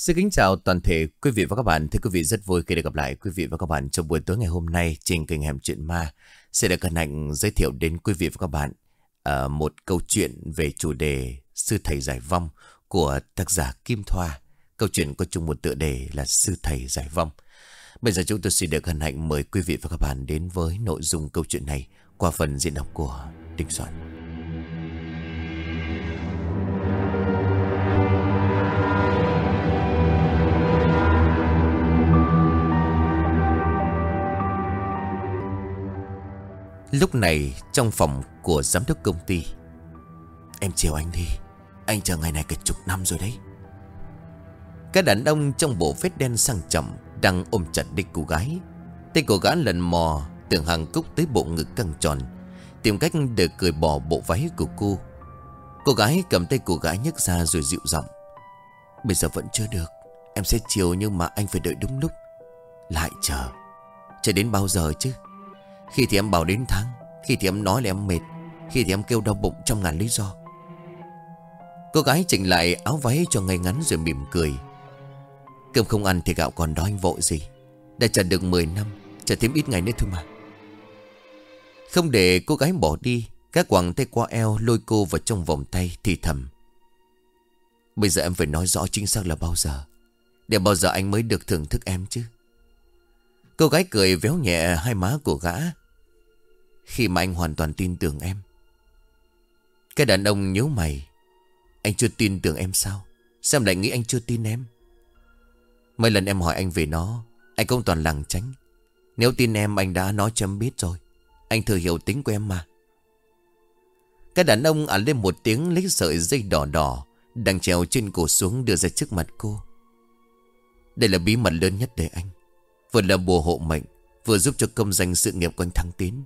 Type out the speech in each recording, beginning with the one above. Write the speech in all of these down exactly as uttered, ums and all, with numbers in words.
Xin kính chào toàn thể quý vị và các bạn. Thưa quý vị, rất vui khi được gặp lại quý vị và các bạn trong buổi tối ngày hôm nay trên kênh Hẻm Chuyện Ma. Sẽ được hân hạnh giới thiệu đến quý vị và các bạn uh, một câu chuyện về chủ đề Sư Thầy Giải Vong của tác giả Kim Thoa. Câu chuyện có chung một tựa đề là Sư Thầy Giải Vong. Bây giờ chúng tôi xin được hân hạnh mời quý vị và các bạn đến với nội dung câu chuyện này qua phần diễn đọc của Đình Soạn. Lúc này trong phòng của giám đốc công ty. Em chiều anh đi, anh chờ ngày này cả chục năm rồi đấy. Các đàn ông trong bộ vest đen sang trọng đang ôm chặt đích cô gái. Tay cô gái lần mò từ hàng cúc tới bộ ngực căng tròn, tìm cách để cởi bỏ bộ váy của cô. Cô gái cầm tay cô gái nhấc ra rồi dịu giọng: Bây giờ vẫn chưa được, em sẽ chiều nhưng mà anh phải đợi đúng lúc. Lại chờ, chờ đến bao giờ chứ? Khi thì em bảo đến tháng, khi thì em nói là em mệt, khi thì em kêu đau bụng trăm ngàn lý do. Cô gái chỉnh lại áo váy cho ngay ngắn rồi mỉm cười. Cơm không ăn thì gạo còn đó, anh vội gì. Đã chờ được mười năm, chờ thêm ít ngày nữa thôi mà. Không để cô gái bỏ đi, các quàng tay qua eo lôi cô vào trong vòng tay thì thầm: Bây giờ em phải nói rõ chính xác là bao giờ, để bao giờ anh mới được thưởng thức em chứ. Cô gái cười véo nhẹ hai má của gã: Khi mà anh hoàn toàn tin tưởng em. Cái đàn ông nhíu mày: Anh chưa tin tưởng em sao? Sao em lại nghĩ anh chưa tin em? Mấy lần em hỏi anh về nó, anh cũng toàn lảng tránh. Nếu tin em, anh đã nói cho em biết rồi. Anh thừa hiểu tính của em mà. Cái đàn ông ả lên một tiếng, lấy sợi dây đỏ đỏ đang treo trên cổ xuống đưa ra trước mặt cô. Đây là bí mật lớn nhất để anh, vừa là bùa hộ mệnh, vừa giúp cho công danh sự nghiệp của anh thăng tiến.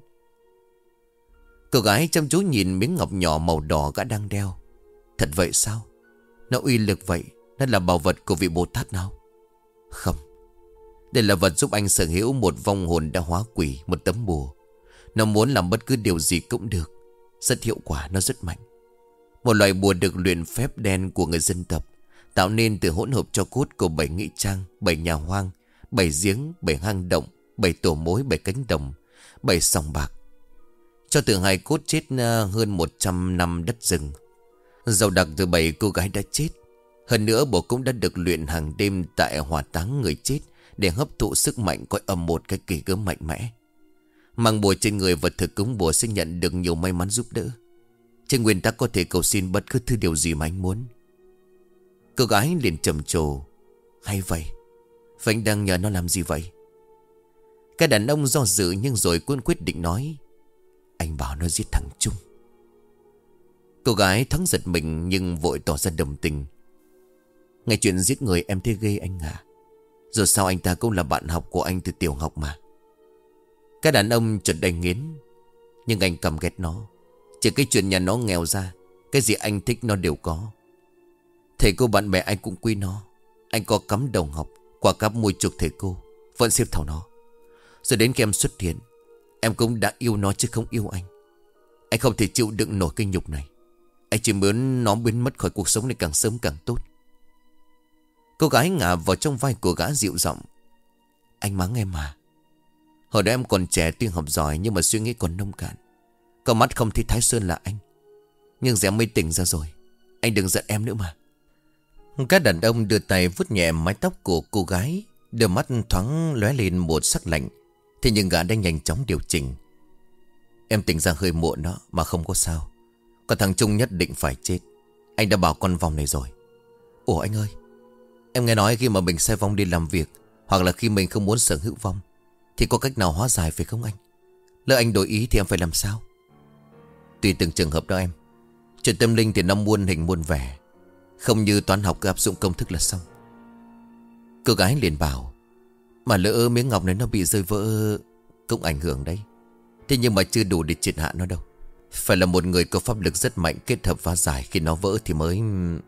Cô gái chăm chú nhìn miếng ngọc nhỏ màu đỏ gã đang đeo. Thật vậy sao? Nó uy lực vậy? Nó là bảo vật của vị Bồ Tát nào? Không, đây là vật giúp anh sở hữu một vong hồn đã hóa quỷ, một tấm bùa. Nó muốn làm bất cứ điều gì cũng được. Rất hiệu quả, nó rất mạnh. Một loại bùa được luyện phép đen của người dân tộc, tạo nên từ hỗn hợp tro cốt của bảy nghĩa trang, bảy nhà hoang, bảy giếng, bảy hang động, bảy tổ mối, bảy cánh đồng, bảy sòng bạc. Cho từ hai cốt chết hơn một trăm năm đất rừng. Dầu đặc từ bảy cô gái đã chết. Hơn nữa bùa cũng đã được luyện hàng đêm tại hỏa táng người chết, để hấp thụ sức mạnh coi âm một cái kỳ gớm mạnh mẽ. Mang bùa trên người vật thực cúng bùa sẽ nhận được nhiều may mắn giúp đỡ. Trên nguyên tắc có thể cầu xin bất cứ thứ điều gì mà anh muốn. Cô gái liền trầm trồ: Hay vậy? Và anh đang nhờ nó làm gì vậy? Cái đàn ông do dự nhưng rồi cũng quyết định nói: Anh bảo nó giết thằng Trung. Cô gái thoáng giật mình nhưng vội tỏ ra đồng tình: Ngay chuyện giết người em thấy ghê anh à. Dù sao anh ta cũng là bạn học của anh từ tiểu học mà. Cái đàn ông chợt đầy nghiến: Nhưng anh căm ghét nó. Chỉ cái chuyện nhà nó nghèo ra, cái gì anh thích nó đều có. Thầy cô bạn bè anh cũng quý nó. Anh có cắm đầu học, quả cắp môi chuộc thầy cô, vẫn xếp thảo nó. Rồi đến khi em xuất hiện, em cũng đã yêu nó chứ không yêu anh. Anh không thể chịu đựng nổi cái nhục này. Anh chỉ muốn nó biến mất khỏi cuộc sống này càng sớm càng tốt. Cô gái ngả vào trong vai của gã dịu giọng: Anh mắng em mà. Hồi đó em còn trẻ tuy học giỏi nhưng mà suy nghĩ còn nông cạn. Có mắt không thấy Thái Sơn là anh. Nhưng giờ mới tỉnh ra rồi. Anh đừng giận em nữa mà. Các đàn ông đưa tay vuốt nhẹ mái tóc của cô gái. Đôi mắt thoáng lóe lên một sắc lạnh. Thế nhưng gã đã nhanh chóng điều chỉnh: Em tỉnh ra hơi muộn đó mà không có sao. Còn thằng Trung nhất định phải chết. Anh đã bảo con vong này rồi. Ủa anh ơi, em nghe nói khi mà mình sai vong đi làm việc, hoặc là khi mình không muốn sở hữu vong, thì có cách nào hóa giải phải không anh? Lỡ anh đổi ý thì em phải làm sao? Tùy từng trường hợp đó em. Chuyện tâm linh thì nó muôn hình muôn vẻ, không như toán học cứ áp dụng công thức là xong. Cô gái liền bảo: Mà lỡ miếng ngọc này nó bị rơi vỡ cũng ảnh hưởng đấy. Thế nhưng mà chưa đủ để triệt hạ nó đâu. Phải là một người có pháp lực rất mạnh kết hợp phá giải, khi nó vỡ thì mới...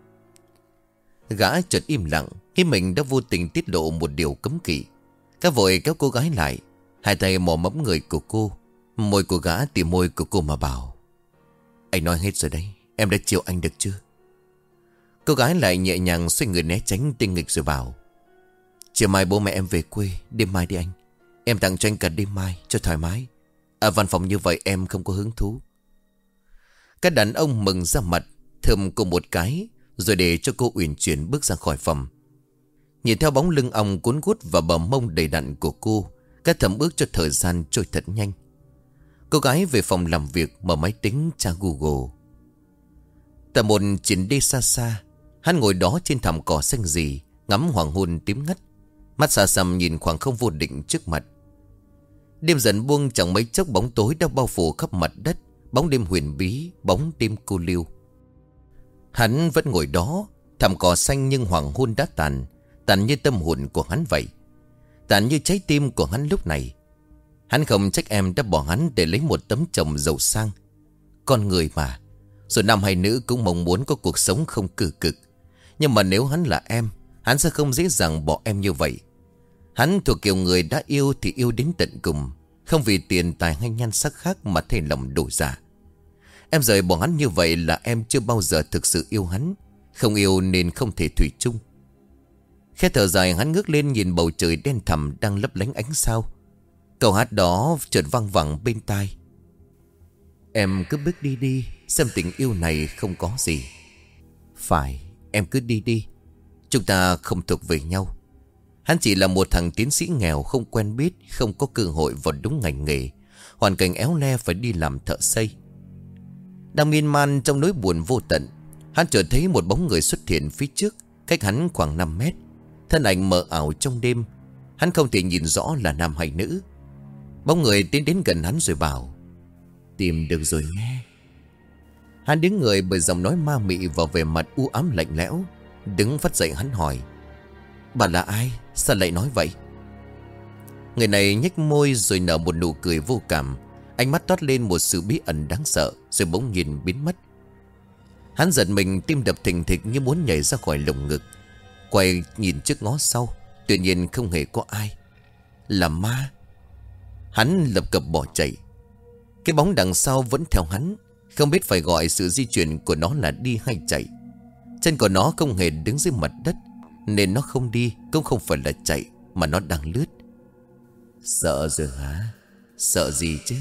Gã chợt im lặng khi mình đã vô tình tiết lộ một điều cấm kỵ. Các vội kéo cô gái lại, hai tay mò mẫm người của cô. Môi của gã tìm môi của cô mà bảo: Anh nói hết rồi đấy, em đã chiều anh được chưa? Cô gái lại nhẹ nhàng xoay người né tránh tinh nghịch rồi bảo: Chiều mai bố mẹ em về quê, đêm mai đi anh. Em tặng cho anh cả đêm mai cho thoải mái. Ở văn phòng như vậy em không có hứng thú. Các đàn ông mừng ra mặt, thơm cô một cái, rồi để cho cô uyển chuyển bước ra khỏi phòng. Nhìn theo bóng lưng ong cuốn gút và bờ mông đầy đặn của cô, các thầm ước cho thời gian trôi thật nhanh. Cô gái về phòng làm việc, mở máy tính tra Google. Tại một triển đê xa xa, hắn ngồi đó trên thảm cỏ xanh rì, ngắm hoàng hôn tím ngắt, mắt xa xăm nhìn khoảng không vô định trước mặt. Đêm dần buông, chẳng mấy chốc bóng tối đã bao phủ khắp mặt đất. Bóng đêm huyền bí, bóng đêm cô liêu. Hắn vẫn ngồi đó, thảm cỏ xanh nhưng hoàng hôn đã tàn, tàn như tâm hồn của hắn vậy, tàn như trái tim của hắn lúc này. Hắn không trách em đã bỏ hắn để lấy một tấm chồng giàu sang. Con người mà, rồi nam hay nữ cũng mong muốn có cuộc sống không cừ cực. Nhưng mà nếu hắn là em, hắn sẽ không dễ dàng bỏ em như vậy. Hắn thuộc kiểu người đã yêu thì yêu đến tận cùng, không vì tiền tài hay nhan sắc khác mà thay lòng đổi dạ. Em rời bỏ hắn như vậy là em chưa bao giờ thực sự yêu hắn. Không yêu nên không thể thủy chung. Khẽ thở dài, hắn ngước lên nhìn bầu trời đen thẳm đang lấp lánh ánh sao. Câu hát đó chợt vang vẳng bên tai: Em cứ bước đi đi, xem tình yêu này không có gì. Phải, em cứ đi đi. Chúng ta không thuộc về nhau. Hắn chỉ là một thằng tiến sĩ nghèo, không quen biết, không có cơ hội vào đúng ngành nghề, hoàn cảnh éo le phải đi làm thợ xây. Đang miên man trong nỗi buồn vô tận, hắn chợt thấy một bóng người xuất hiện phía trước, cách hắn khoảng năm mét. Thân ảnh mờ ảo trong đêm, hắn không thể nhìn rõ là nam hay nữ. Bóng người tiến đến gần hắn rồi bảo: Tìm được rồi nghe. Hắn đứng người bởi giọng nói ma mị và vẻ mặt u ám lạnh lẽo. Đứng phát dậy, hắn hỏi: Bà là ai? Sao lại nói vậy? Người này nhếch môi rồi nở một nụ cười vô cảm, ánh mắt toát lên một sự bí ẩn đáng sợ, rồi bỗng nhìn biến mất. Hắn giật mình, tim đập thình thịch như muốn nhảy ra khỏi lồng ngực. Quay nhìn trước ngó sau, tuy nhiên không hề có ai. Là ma. Hắn lập cập bỏ chạy. Cái bóng đằng sau vẫn theo hắn, không biết phải gọi sự di chuyển của nó là đi hay chạy. Chân của nó không hề đứng dưới mặt đất, nên nó không đi, cũng không phải là chạy, mà nó đang lướt. Sợ rồi hả? Sợ gì chứ?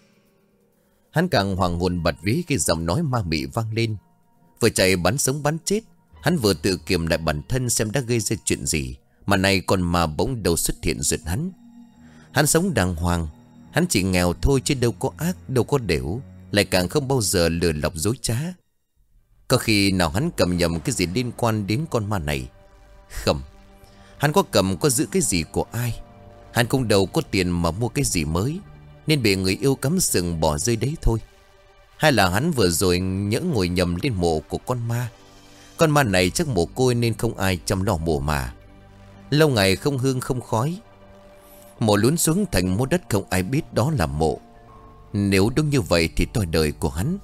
Hắn càng hoàng hồn bật ví cái giọng nói ma mị vang lên. Vừa chạy bắn sống bắn chết, hắn vừa tự kiềm lại bản thân xem đã gây ra chuyện gì, mà này còn mà bỗng đầu xuất hiện giật hắn. Hắn sống đàng hoàng, hắn chỉ nghèo thôi chứ đâu có ác, đâu có đểu, lại càng không bao giờ lừa lọc dối trá. Có khi nào hắn cầm nhầm cái gì liên quan đến con ma này? Không. Hắn có cầm có giữ cái gì của ai. Hắn không đâu có tiền mà mua cái gì mới, nên bị người yêu cắm sừng bỏ rơi đấy thôi. Hay là hắn vừa rồi nhỡ ngồi nhầm lên mộ của con ma. Con ma này chắc mồ côi nên không ai chăm lo mồ mà. Lâu ngày không hương không khói, mộ lún xuống thành mố đất, không ai biết đó là mộ. Nếu đúng như vậy thì toi đời của hắn.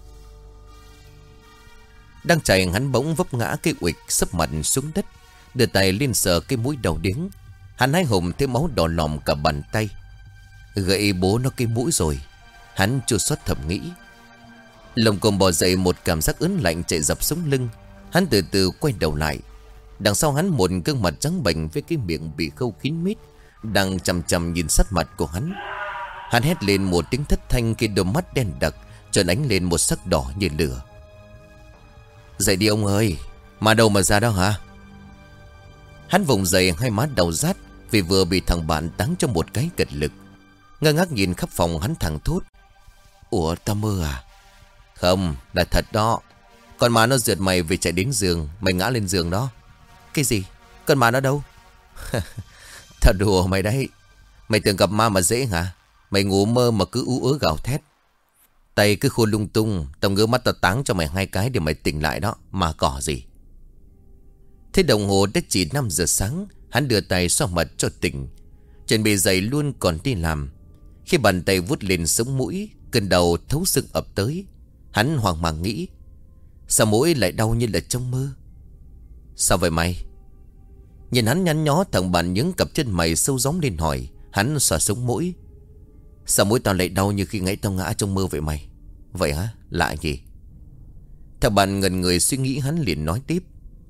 Đang chạy, hắn bỗng vấp ngã cái uịch, sấp mặt xuống đất, đưa tay lên sờ cái mũi đau điếng. Hắn hái hùng thấy máu đỏ lòm cả bàn tay. Gậy bố nó cái mũi rồi, hắn chua xót thầm nghĩ. Lồng cồm bò dậy, một cảm giác ớn lạnh chạy dọc sống lưng. Hắn từ từ quay đầu lại. Đằng sau hắn một gương mặt trắng bệch với cái miệng bị khâu kín mít đang chằm chằm nhìn sát mặt của hắn. Hắn hét lên một tiếng thất thanh khi đôi mắt đen đặc trợn ánh lên một sắc đỏ như lửa. Dậy đi ông ơi, mà đâu mà ra đó hả? Hắn vùng dậy, hai má đau rát vì vừa bị thằng bạn táng cho một cái cật lực. Ngơ ngác nhìn khắp phòng, hắn thẳng thốt: Ủa, tao mơ à? Không, là thật đó. Con ma nó rượt mày về chạy đến giường, mày ngã lên giường đó. Cái gì? Con ma nó đâu? Thật đùa mày đấy. Mày tưởng gặp ma mà dễ hả? Mày ngủ mơ mà cứ ú ớ gào thét, tay cứ khô lung tung. Tao ngứa mắt tao táng cho mày hai cái để mày tỉnh lại đó. Ma cỏ gì. Thế đồng hồ đã chỉ năm giờ sáng. Hắn đưa tay xoa mặt cho tỉnh, chuẩn bị dậy luôn còn đi làm. Khi bàn tay vuốt lên sống mũi, cơn đầu thấu xương ập tới. Hắn hoang mang nghĩ: sao mũi lại đau như là trong mơ? Sao vậy mày? Nhìn hắn nhăn nhó, thằng bạn nhướng cặp chân mày sâu gióm lên hỏi. Hắn xoa sống mũi: sao mũi tao lại đau như khi nãy tao ngã trong mơ vậy mày? Vậy hả? Lạ gì? Thằng bạn ngần người suy nghĩ, hắn liền nói tiếp: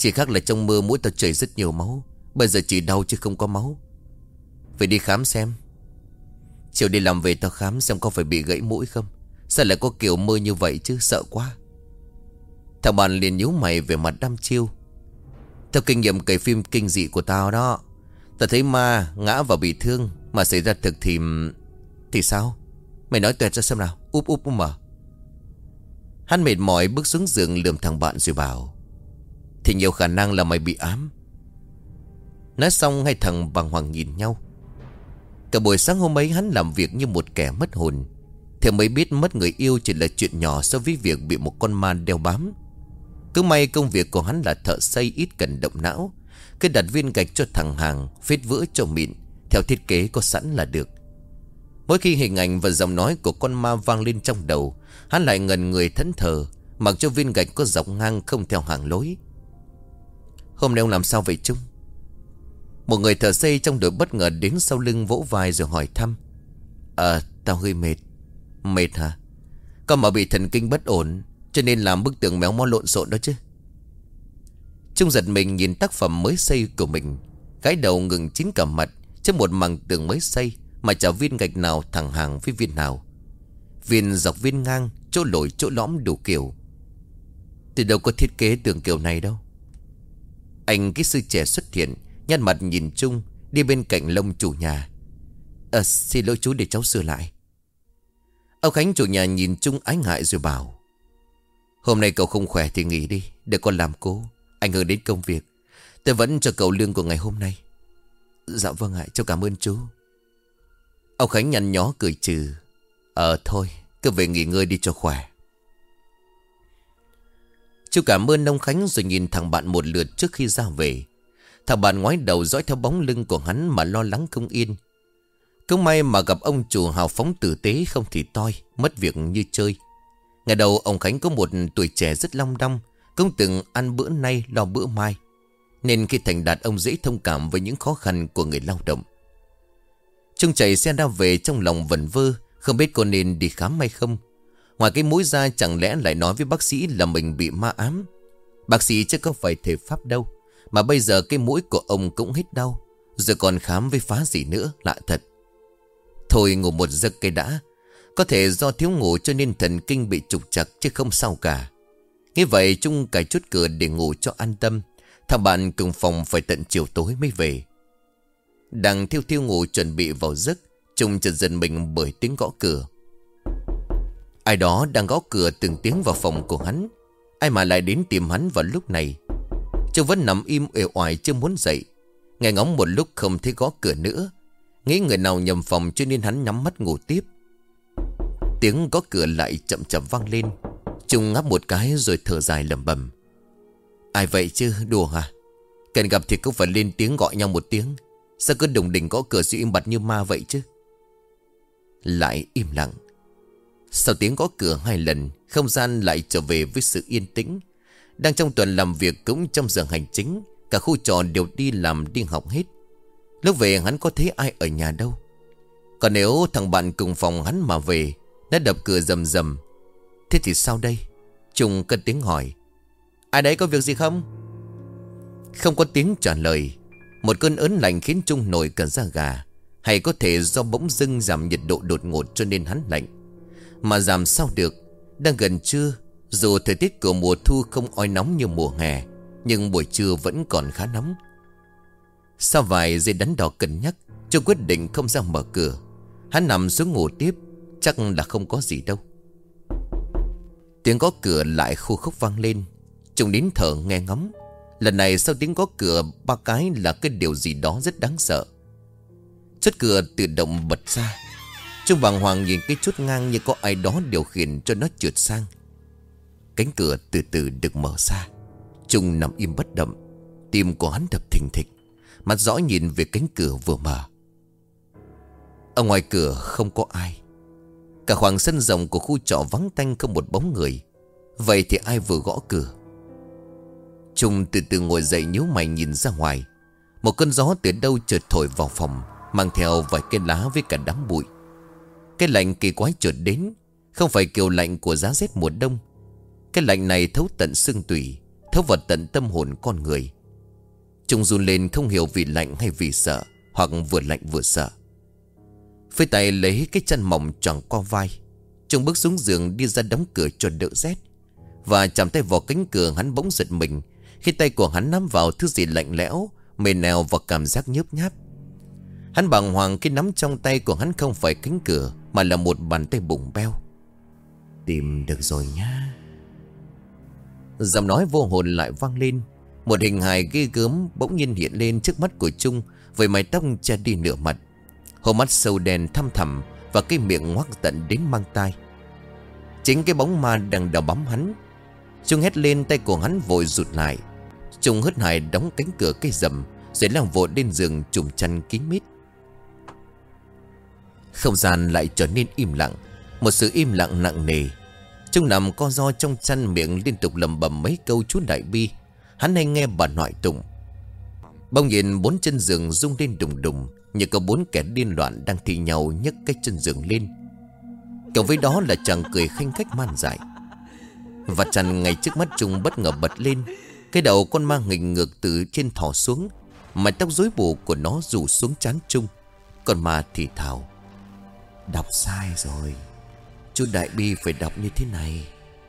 Chỉ khác là trong mơ mũi tao chảy rất nhiều máu. Bây giờ chỉ đau chứ không có máu. Phải đi khám xem. Chiều đi làm về tao khám xem có phải bị gãy mũi không. Sao lại có kiểu mơ như vậy chứ, sợ quá. Thằng bạn liền nhíu mày về mặt đăm chiêu. Theo kinh nghiệm cày phim kinh dị của tao đó, tao thấy ma ngã và bị thương. Mà xảy ra thực thì... Thì sao? Mày nói tuyệt ra xem nào. Úp úp úp mở. Hắn mệt mỏi bước xuống giường lườm thằng bạn rồi bảo: Thì nhiều khả năng là mày bị ám. Nói xong hai thằng bàng hoàng nhìn nhau. Cả buổi sáng hôm ấy hắn làm việc như một kẻ mất hồn. Thì mới biết mất người yêu chỉ là chuyện nhỏ so với việc bị một con ma đeo bám. Cứ may công việc của hắn là thợ xây, ít cần động não. Cứ đặt viên gạch cho thẳng hàng, phết vữa cho mịn, theo thiết kế có sẵn là được. Mỗi khi hình ảnh và giọng nói của con ma vang lên trong đầu, hắn lại ngần người thẫn thờ, mặc cho viên gạch có dọc ngang không theo hàng lối. Hôm nay ông làm sao vậy Trung? Một người thợ xây trong đội bất ngờ đến sau lưng vỗ vai rồi hỏi thăm. Ờ, tao hơi mệt. Mệt hả? Con mà bị thần kinh bất ổn, cho nên làm bức tường méo mó lộn xộn đó chứ. Trung giật mình nhìn tác phẩm mới xây của mình, gái đầu ngừng chín cả mặt trước một mảng tường mới xây mà chả viên gạch nào thẳng hàng với viên nào. Viên dọc viên ngang, chỗ lồi chỗ lõm đủ kiểu. Từ đâu có thiết kế tường kiểu này đâu. Anh kỹ sư trẻ xuất hiện, nhăn mặt nhìn Trung, đi bên cạnh Lông chủ nhà. Ờ xin lỗi chú, để cháu sửa lại. Ông Khánh chủ nhà nhìn Trung ái ngại rồi bảo: Hôm nay cậu không khỏe thì nghỉ đi, để con làm cố, ảnh hưởng đến công việc. Tôi vẫn cho cậu lương của ngày hôm nay. Dạ vâng ạ, cháu cảm ơn chú. Ông Khánh nhăn nhó cười trừ. Ờ thôi, cứ về nghỉ ngơi đi cho khỏe. Chú cảm ơn ông Khánh rồi nhìn thằng bạn một lượt trước khi ra về. Thằng bạn ngoái đầu dõi theo bóng lưng của hắn mà lo lắng không yên. Cũng may mà gặp ông chủ hào phóng tử tế, không thì toi, mất việc như chơi. Ngày đầu ông Khánh có một tuổi trẻ rất long đong, cũng từng ăn bữa nay lo bữa mai, nên khi thành đạt ông dễ thông cảm với những khó khăn của người lao động. Trung chạy xe ra về trong lòng vẩn vơ, không biết có nên đi khám hay không. Ngoài cái mũi ra chẳng lẽ lại nói với bác sĩ là mình bị ma ám. Bác sĩ chứ có phải thể pháp đâu, mà bây giờ cái mũi của ông cũng hết đau, rồi còn khám với phá gì nữa, lạ thật. Thôi ngủ một giấc cây đã. Có thể do thiếu ngủ cho nên thần kinh bị trục trặc chứ không sao cả. Như vậy Trung cài chốt cửa để ngủ cho an tâm. Thằng bạn cùng phòng phải tận chiều tối mới về. Đang thiêu thiêu ngủ chuẩn bị vào giấc, Trung chợt giật mình bởi tiếng gõ cửa. Ai đó đang gõ cửa từng tiếng vào phòng của hắn. Ai mà lại đến tìm hắn vào lúc này. Trung vẫn nằm im uể oải chưa muốn dậy. Nghe ngóng một lúc không thấy gõ cửa nữa, nghĩ người nào nhầm phòng cho nên hắn nhắm mắt ngủ tiếp. Tiếng gõ cửa lại chậm chậm vang lên. Trung ngáp một cái rồi thở dài lẩm bẩm. Ai vậy chứ, đùa hả? Cần gặp thì cũng phải lên tiếng gọi nhau một tiếng. Sao cứ đùng đỉnh gõ cửa sự im bặt như ma vậy chứ? Lại im lặng. Sau tiếng gõ cửa hai lần, không gian lại trở về với sự yên tĩnh. Đang trong tuần làm việc cũng trong giờ hành chính, cả khu trò đều đi làm đi học hết. Lúc về hắn có thấy ai ở nhà đâu. Còn nếu thằng bạn cùng phòng hắn mà về, nó đập cửa rầm rầm, thế thì sao đây? Trung cất tiếng hỏi. Ai đấy, có việc gì không? Không có tiếng trả lời. Một cơn ớn lạnh khiến Trung nổi cả da gà. Hay có thể do bỗng dưng giảm nhiệt độ đột ngột cho nên hắn lạnh. Mà giảm sao được, đang gần trưa. Dù thời tiết của mùa thu không oi nóng như mùa hè, nhưng buổi trưa vẫn còn khá nóng. Sau vài giây đắn đo cân nhắc, Trung quyết định không ra mở cửa. Hắn nằm xuống ngủ tiếp, chắc là không có gì đâu. Tiếng gõ cửa lại khô khốc vang lên. Trung nín thở nghe ngóng. Lần này sau tiếng gõ cửa ba cái là cái điều gì đó rất đáng sợ. Chốt cửa tự động bật ra. Trung bàng hoàng nhìn cái chốt ngang như có ai đó điều khiển cho nó trượt sang. Cánh cửa từ từ được mở ra. Trung nằm im bất động, tim của hắn đập thình thịch, mắt dõi nhìn về cánh cửa vừa mở. Ở ngoài cửa không có ai. Cả khoảng sân rộng của khu trọ vắng tanh, không một bóng người. Vậy thì ai vừa gõ cửa? Trung từ từ ngồi dậy, nhíu mày nhìn ra ngoài. Một cơn gió từ đâu chợt thổi vào phòng, mang theo vài cây lá với cả đám bụi. Cái lạnh kỳ quái chợt đến. Không phải kiểu lạnh của giá rét mùa đông. Cái lạnh này thấu tận xương tủy, thấu vào tận tâm hồn con người. Trung run lên không hiểu vì lạnh hay vì sợ, hoặc vừa lạnh vừa sợ. Với tay lấy cái chân mỏng choàng qua vai, Trung bước xuống giường đi ra đóng cửa cho đỡ rét. Và chạm tay vào cánh cửa, hắn bỗng giật mình khi tay của hắn nắm vào thứ gì lạnh lẽo, mềm nào và cảm giác nhớp nháp. Hắn bàng hoàng khi nắm trong tay của hắn không phải cánh cửa, mà là một bàn tay bùng beo. Tìm được rồi nhá. Giọng nói vô hồn lại vang lên. Một hình hài ghê gớm bỗng nhiên hiện lên trước mắt của Trung, với mái tóc che đi nửa mặt, hốc mắt sâu đen thăm thẳm và cái miệng ngoác tận đến mang tai. Chính cái bóng ma đang đào bám hắn. Trung hét lên, tay của hắn vội rụt lại. Trung hớt hải đóng cánh cửa cây rầm, rồi lao vội lên giường trùm chăn kín mít. Không gian lại trở nên im lặng, một sự im lặng nặng nề. Trung nằm co ro trong chăn, miệng liên tục lẩm bẩm mấy câu chú đại bi. Hắn hay nghe bà nội tụng. Bỗng nhìn bốn chân giường rung lên đùng đùng, như có bốn kẻ điên loạn đang thi nhau nhấc cái chân giường lên. Cộng với đó là chàng cười khanh khách man dại. Và chăn ngay trước mắt Trung bất ngờ bật lên. Cái đầu con ma nghịch ngược từ trên thò xuống, mái tóc rối bù của nó rủ xuống trán Trung. Con ma thì thào: đọc sai rồi, chú đại bi phải đọc như thế này.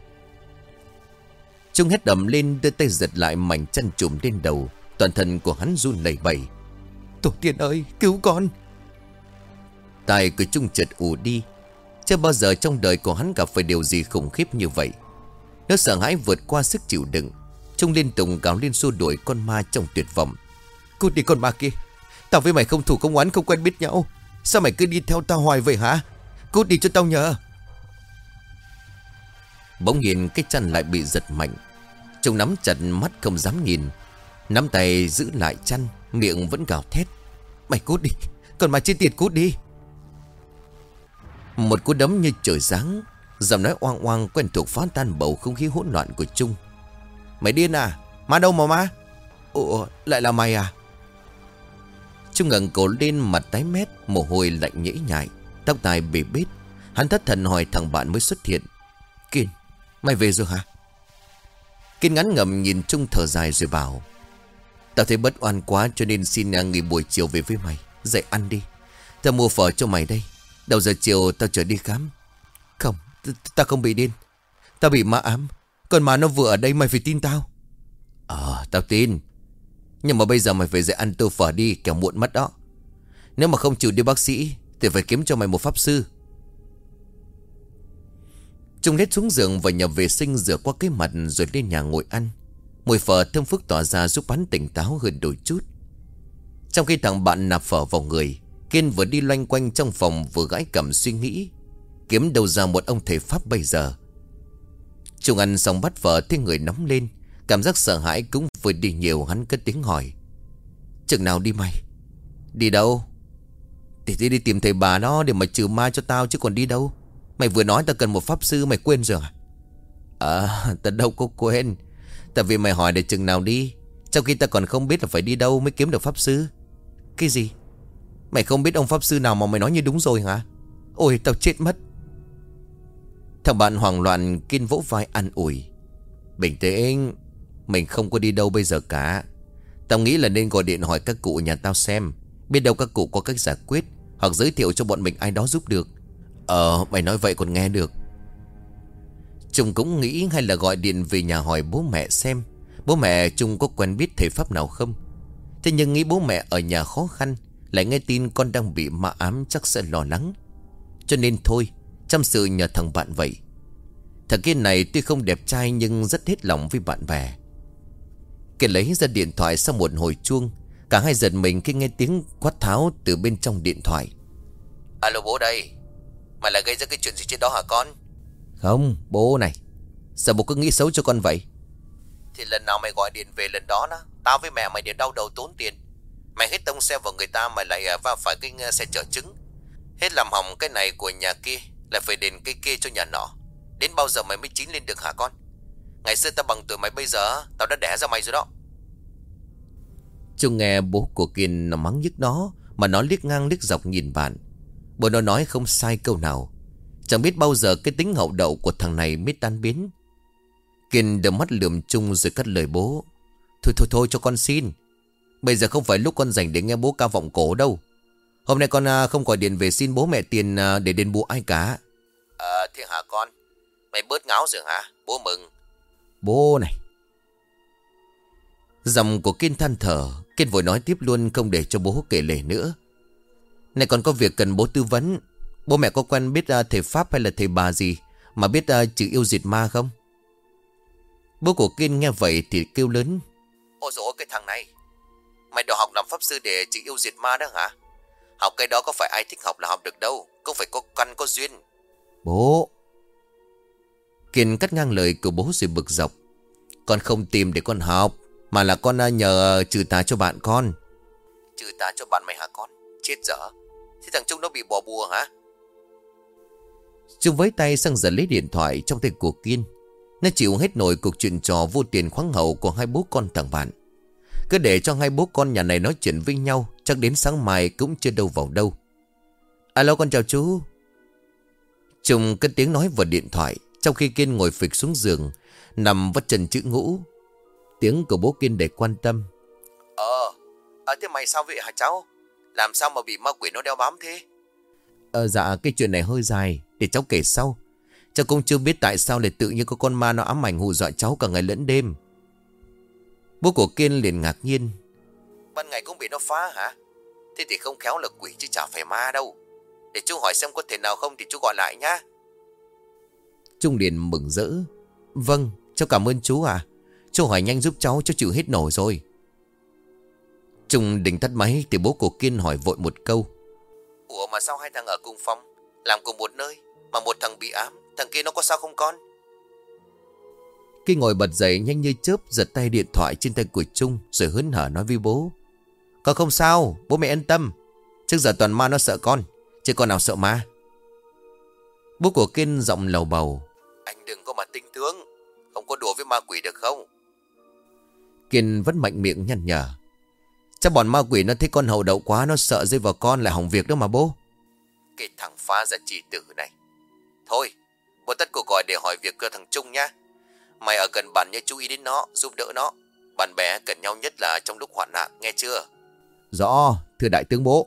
Trung hét đầm lên, đưa tay giật lại mảnh chăn trùm lên đầu. Toàn thân của hắn run lẩy bẩy. Tổ tiên ơi, cứu con! Tai của Trung chợt ù đi. Chưa bao giờ trong đời của hắn gặp phải điều gì khủng khiếp như vậy. Nó sợ hãi vượt qua sức chịu đựng. Trung liên tục gào lên xua đuổi con ma trong tuyệt vọng. Cút đi con ma kia! Tao với mày không thù không oán, không quen biết nhau. Sao mày cứ đi theo tao hoài vậy hả? Cút đi cho tao nhờ! Bỗng nhiên cái chăn lại bị giật mạnh. Trung nắm chặt mắt không dám nhìn, nắm tay giữ lại chăn, miệng vẫn gào thét: mày cút đi, còn mà chết tiệt, cút đi! Một cú đấm như trời giáng, giọng nói oang oang quen thuộc phá tan bầu không khí hỗn loạn của Trung. Mày điên à? Ma đâu mà ma? Ủa, lại là mày à? Trung ngẩng cổ lên, mặt tái mét, mồ hôi lạnh nhễ nhại, tóc tai bể bết. Hắn thất thần hỏi thằng bạn mới xuất hiện: Kiên, mày về rồi hả? Kiên ngắn ngầm nhìn Trung thở dài rồi bảo: tao thấy bất oan quá cho nên xin nghỉ buổi chiều về với mày. Dậy ăn đi, tao mua phở cho mày đây. Đầu giờ chiều tao chở đi khám. Không, tao không bị điên, tao bị ma ám. Còn mà nó vừa ở đây, mày phải tin tao. Ờ, tao tin. Nhưng mà bây giờ mày phải dậy ăn tô phở đi, kẻo muộn mất đó. Nếu mà không chịu đi bác sĩ thì phải kiếm cho mày một pháp sư. Trung lết xuống giường và nhập vệ sinh, rửa qua cái mặt rồi lên nhà ngồi ăn. Mùi phở thơm phức tỏa ra giúp hắn tỉnh táo hơn đôi chút. Trong khi thằng bạn nạp phở vào người, Kiên vừa đi loanh quanh trong phòng vừa gãi cằm suy nghĩ kiếm đâu ra một ông thầy pháp bây giờ. Trung ăn xong bát phở thấy người nóng lên, cảm giác sợ hãi cũng vừa đi nhiều. Hắn cất tiếng hỏi: chừng nào đi mày? Đi đâu? Thì đi, đi tìm thầy bà nó để mà trừ ma cho tao chứ còn đi đâu. Mày vừa nói tao cần một pháp sư, mày quên rồi à? À, tao đâu có quên. Tại vì mày hỏi để chừng nào đi, trong khi tao còn không biết là phải đi đâu mới kiếm được pháp sư. Cái gì? Mày không biết ông pháp sư nào mà mày nói như đúng rồi hả? Ôi tao chết mất. Thằng bạn hoảng loạn. Kiên vỗ vai an ủi: bình tĩnh, mình không có đi đâu bây giờ cả. Tao nghĩ là nên gọi điện hỏi các cụ nhà tao xem, biết đâu các cụ có cách giải quyết, hoặc giới thiệu cho bọn mình ai đó giúp được. Ờ, mày nói vậy còn nghe được. Trung cũng nghĩ hay là gọi điện về nhà hỏi bố mẹ xem bố mẹ Trung có quen biết thầy pháp nào không. Thế nhưng nghĩ bố mẹ ở nhà khó khăn, lại nghe tin con đang bị ma ám chắc sẽ lo lắng. Cho nên thôi, chăm sự nhờ thằng bạn vậy. Thằng kia này tuy không đẹp trai nhưng rất hết lòng với bạn bè. Kiên lấy ra điện thoại sau một hồi chuông. Cả hai giật mình khi nghe tiếng quát tháo từ bên trong điện thoại. Alo bố đây. Mày lại gây ra cái chuyện gì trên đó hả con? Không, bố này. Sao bố cứ nghĩ xấu cho con vậy? Thì lần nào mày gọi điện về lần đó đó, tao với mẹ mày đều đau đầu tốn tiền. Mày hết tông xe vào người ta, mày lại va phải cái xe chở trứng. Hết làm hỏng cái này của nhà kia, lại phải đền cái kia cho nhà nọ. Đến bao giờ mày mới chín lên được hả con? Ngày xưa tao bằng tuổi mày bây giờ, tao đã đẻ ra mày rồi đó. Trung nghe bố của Kiên nó mắng nhức nó, mà nó liếc ngang liếc dọc nhìn bạn. Bố nó nói không sai câu nào. Chẳng biết bao giờ cái tính hậu đậu của thằng này mới tan biến. Kiên đôi mắt lườm Trung rồi cất lời bố. Thôi thôi thôi cho con xin. Bây giờ không phải lúc con rảnh để nghe bố ca vọng cổ đâu. Hôm nay con không gọi điện về xin bố mẹ tiền để đền bù ai cả. Ờ thế hả con? Mày bớt ngáo rồi hả? Bố mừng. Bố này. Giọng của Kiên than thở. Kiên vội nói tiếp luôn không để cho bố kể lể nữa. Này còn có việc cần bố tư vấn. Bố mẹ có quen biết thầy Pháp hay là thầy bà gì mà biết chữ yêu diệt ma không? Bố của Kiên nghe vậy thì kêu lớn. Ôi dồi ôi cái thằng này. Mày đòi học làm pháp sư để chữ yêu diệt ma đó hả? Học cái đó có phải ai thích học là học được đâu. Không phải có căn có duyên. Bố. Kiên cắt ngang lời của bố rồi bực dọc. Con không tìm để con học, mà là con nhờ trừ tà cho bạn con. Trừ tà cho bạn mày hả con? Chết dở. Thế thằng Trung nó bị bỏ bùa hả? Trung với tay sang giờ lấy điện thoại trong tay của Kiên. Nó chịu hết nổi cuộc chuyện trò vô tiền khoáng hậu của hai bố con thằng bạn. Cứ để cho hai bố con nhà này nói chuyện với nhau, chắc đến sáng mai cũng chưa đâu vào đâu. Alo con chào chú. Trung cất tiếng nói vào điện thoại, trong khi Kiên ngồi phịch xuống giường, nằm vắt chân chữ ngũ. Tiếng của bố Kiên để quan tâm. Ờ, à, thế mày sao vậy hả cháu? Làm sao mà bị ma quỷ nó đeo bám thế? Ờ dạ cái chuyện này hơi dài, để cháu kể sau. Cháu cũng chưa biết tại sao lại tự nhiên có con ma nó ám ảnh hù dọa cháu cả ngày lẫn đêm. Bố của Kiên liền ngạc nhiên. Ban ngày cũng bị nó phá hả? Thế thì không khéo là quỷ chứ chả phải ma đâu. Để chú hỏi xem có thể nào không thì chú gọi lại nhá. Trung liền mừng rỡ. Vâng, cháu cảm ơn chú à. Chú hỏi nhanh giúp cháu, cháu chịu hết nổi rồi. Trung định tắt máy thì bố của Kiên hỏi vội một câu. Ủa mà sao hai thằng ở cùng phòng, làm cùng một nơi, mà một thằng bị ám, thằng kia nó có sao không con? Kiên ngồi bật dậy nhanh như chớp, giật tay điện thoại trên tay của Trung rồi hớn hở nói với bố. Con không sao, bố mẹ yên tâm. Trước giờ toàn ma nó sợ con, chứ con nào sợ ma. Bố của Kiên giọng lầu bầu. Anh đừng có mà tinh tướng, không có đùa với ma quỷ được không? Kiên vẫn mạnh miệng nhăn nhở. Chắc bọn ma quỷ nó thấy con hậu đậu quá, nó sợ rơi vào con lại hỏng việc đó mà bố. Cái thằng phá ra chi tử này. Thôi, bố tắt cuộc gọi để hỏi việc cơ thằng Trung nhá. Mày ở gần bạn nhớ chú ý đến nó, giúp đỡ nó. Bạn bè cần nhau nhất là trong lúc hoạn nạn, nghe chưa? Rõ, thưa đại tướng bố.